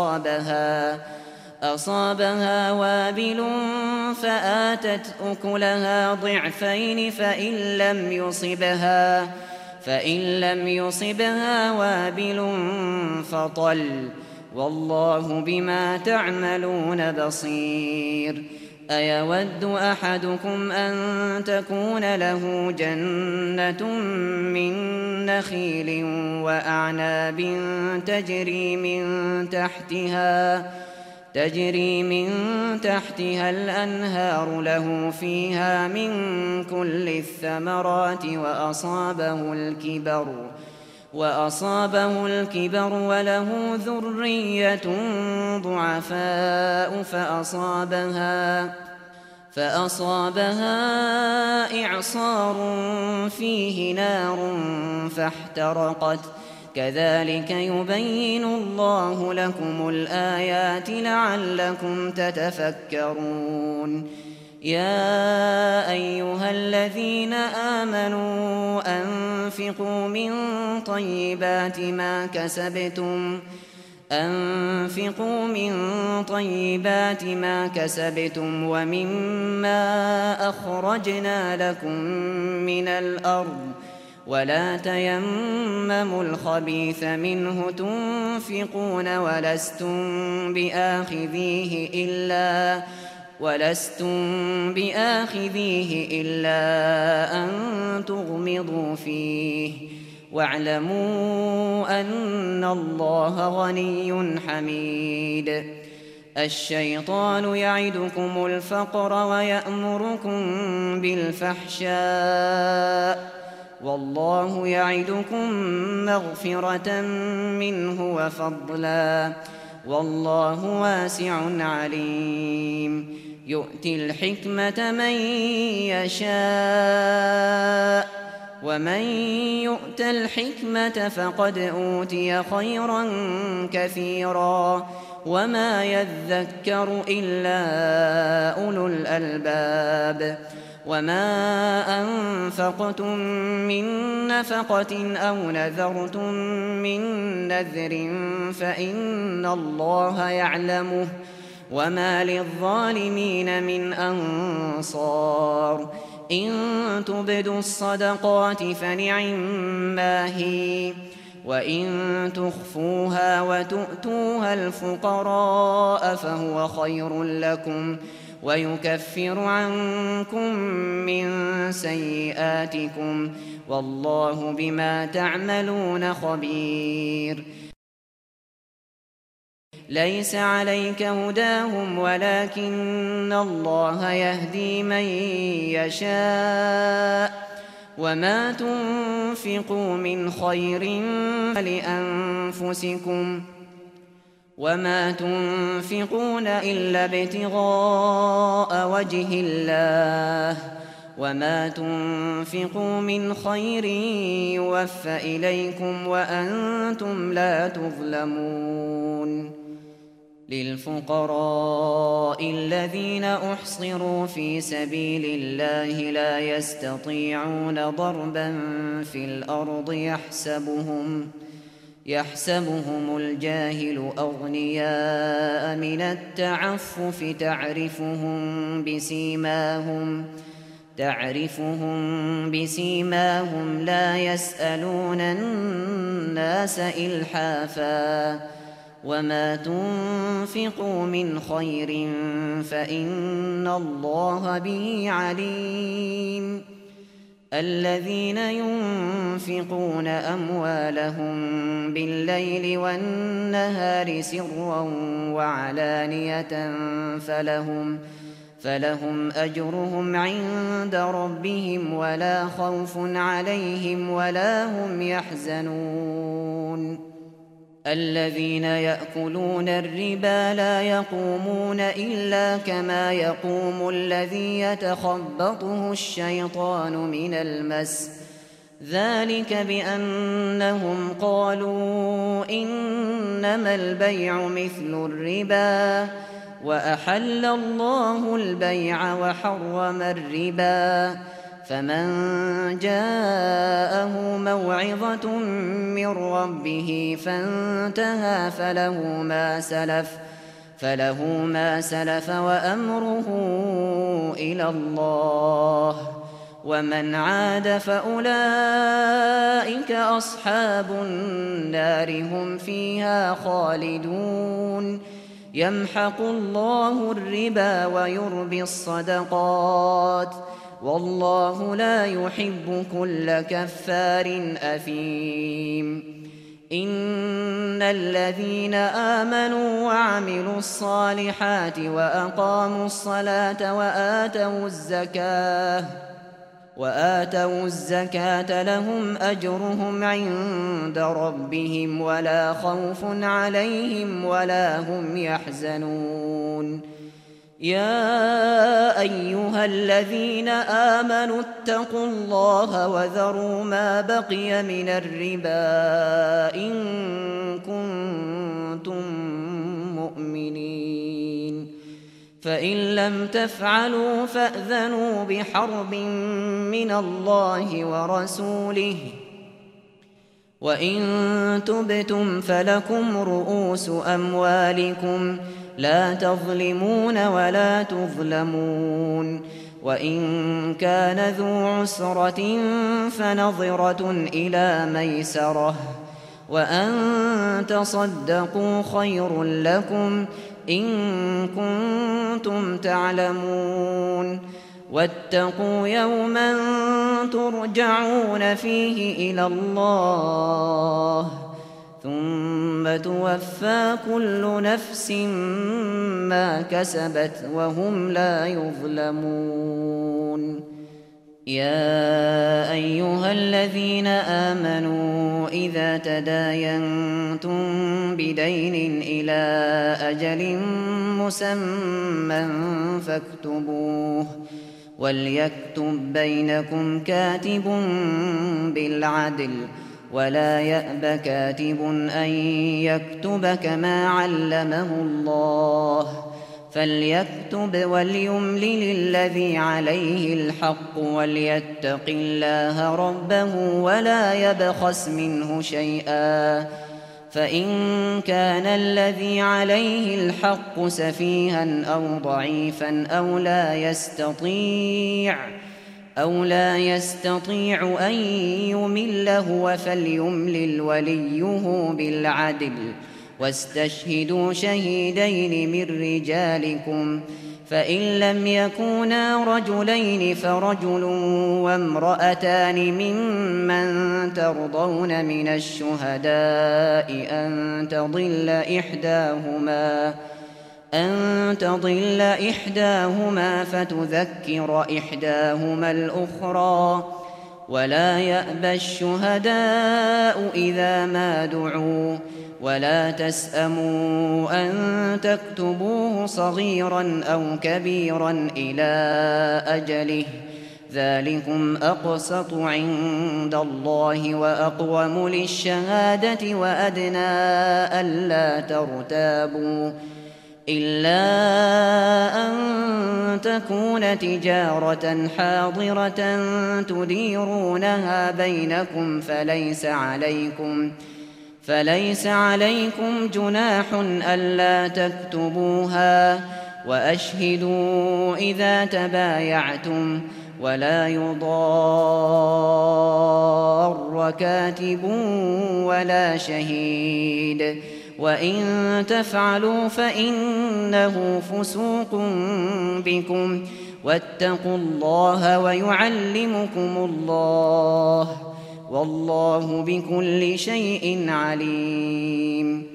أصابها وابل فآتت أكلها ضعفين فإن لم يصبها وابل فطل والله بما تعملون بصير. أيود أحدكم أن تكون له جنة من نخيل وأعناب تجري من تحتها الأنهار له فيها من كل الثمرات وأصابه الكبر وله ذرية ضعفاء فأصابها إعصار فيه نار فاحترقت كذلك يبين الله لكم الآيات لعلكم تتفكرون. يا أيها الذين آمنوا أنفقوا من طيبات ما كسبتم ومما أخرجنا لكم من الأرض ولا تيمموا الخبيث منه تنفقون ولستم بآخذيه إلا أن تغمضوا فيه واعلموا أن الله غني حميد. الشيطان يعدكم الفقر ويأمركم بالفحشاء والله يعدكم مغفرة منه وفضلا والله واسع عليم. يؤتي الحكمة من يشاء ومن يؤت الحكمة فقد أوتي خيرا كثيرا وما يذكر إلا أولو الألباب. وما أنفقتم من نفقة أو نذرتم من نذر فإن الله يعلمه وما للظالمين من أنصار إن تبدوا الصدقات فنعما هي وإن تخفوها وتؤتوها الفقراء فهو خير لكم ويكفر عنكم من سيئاتكم والله بما تعملون خبير ليس عليك هداهم ولكن الله يهدي من يشاء وما تنفقوا من خير فلأنفسكم وما تنفقون إلا ابتغاء وجه الله وما تنفقوا من خير يوفى إليكم وأنتم لا تظلمون للفقراء الذين أحصروا في سبيل الله لا يستطيعون ضربا في الأرض يحسبهم الجاهل أغنياء من التعفف تعرفهم بسيماهم لا يسألون الناس إلحافا وما تنفقوا من خير فإن الله به عليم الذين ينفقون أموالهم بالليل والنهار سرا وعلانية فلهم أجرهم عند ربهم ولا خوف عليهم ولا هم يحزنون الذين يأكلون الربا لا يقومون إلا كما يقوم الذي يتخبطه الشيطان من المس ذلك بأنهم قالوا إنما البيع مثل الربا وأحل الله البيع وحرم الربا فمن جاءه موعظة من ربه فانتهى فله ما سلف وأمره إلى الله ومن عاد فأولئك أصحاب النار هم فيها خالدون يمحق الله الربا ويربي الصدقات والله لا يحب كل كفار أثيم إن الذين آمنوا وعملوا الصالحات وأقاموا الصلاة وآتوا الزكاة لهم أجرهم عند ربهم ولا خوف عليهم ولا هم يحزنون يا أيها الذين آمنوا اتقوا الله وذروا ما بقي من الربا إن كنتم مؤمنين فإن لم تفعلوا فأذنوا بحرب من الله ورسوله وإن تبتم فلكم رؤوس أموالكم لا تظلمون ولا تظلمون وإن كان ذو عسرة فنظرة إلى ميسرة وأن تصدقوا خير لكم إن كنتم تعلمون واتقوا يوما ترجعون فيه إلى الله ثم توفى كل نفس ما كسبت وهم لا يظلمون يا أيها الذين آمنوا إذا تداينتم بدين إلى أجل مسمى فاكتبوه وليكتب بينكم كاتب بالعدل ولا يأب كاتب أن يكتب كما علمه الله فليكتب وليملل الذي عليه الحق وليتق الله ربه ولا يبخس منه شيئا، فإن كان الذي عليه الحق سفيها أو ضعيفا أو لا يستطيع أن يمل هو فليملل وليه بالعدل، واستشهدوا شهيدين من رجالكم، فإن لم يكونا رجلين فرجل وامرأتان ممن ترضون من الشهداء أن تضل إحداهما فتذكر إحداهما الأخرى، ولا يأبى الشهداء إذا ما دعوا، ولا تسأموا أن تكتبوه صغيرا أو كبيرا إلى أجله، ذلكم أقسط عند الله وأقوم للشهادة وأدنى ألا ترتابوا، إلا أن تكون تجارة حاضرة تديرونها بينكم فليس عليكم جناح ألا تكتبوها، وأشهدوا إذا تبايعتم، ولا يضار كاتب ولا شهيد، وإن تفعلوا فإنه فسوق بكم، واتقوا الله ويعلمكم الله، والله بكل شيء عليم.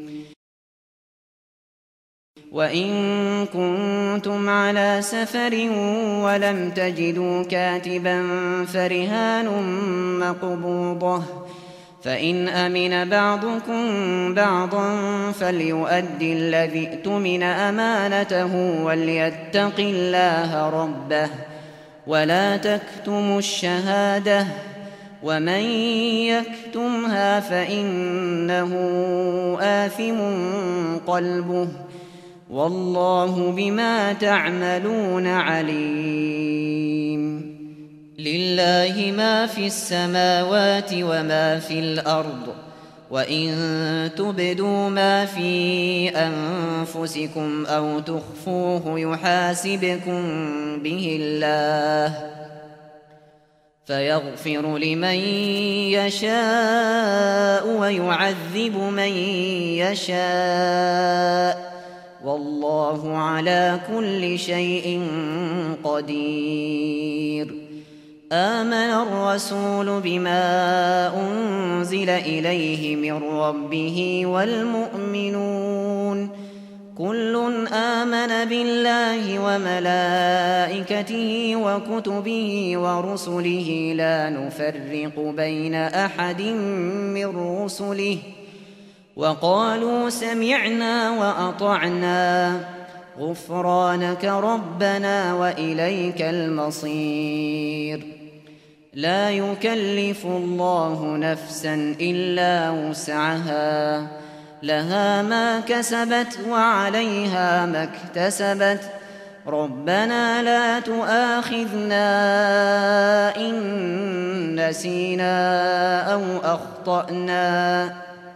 وإن كنتم على سفر ولم تجدوا كاتبا فرهان مقبوضة، فإن أمن بعضكم بعضا فليؤدي الذي اؤتمن أمانته وليتق الله ربه، ولا تكتموا الشهادة، ومن يكتمها فإنه آثم قلبه، والله بما تعملون عليم. لله ما في السماوات وما في الأرض، وإن تبدوا ما في أنفسكم أو تخفوه يحاسبكم به الله، فيغفر لمن يشاء ويعذب من يشاء، والله على كل شيء قدير. آمن الرسول بما أنزل إليه من ربه والمؤمنون كل آمن بالله وملائكته وكتبه ورسله لا نفرق بين أحد من رسله، وقالوا سمعنا وأطعنا غفرانك ربنا وإليك المصير. لا يكلف الله نفسا إلا وسعها، لها ما كسبت وعليها ما اكتسبت، ربنا لا تؤاخذنا إن نسينا أو أخطأنا،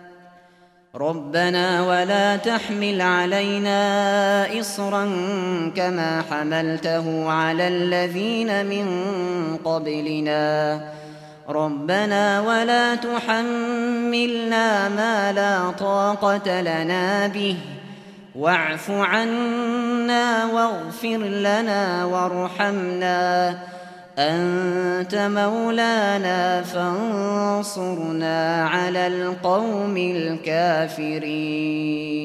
ربنا ولا تحمل علينا إصرا كما حملته على الذين من قبلنا، ربنا ولا تحملنا ما لا طاقة لنا به، واعف عنا واغفر لنا وارحمنا، أنت مولانا فانصرنا على القوم الكافرين.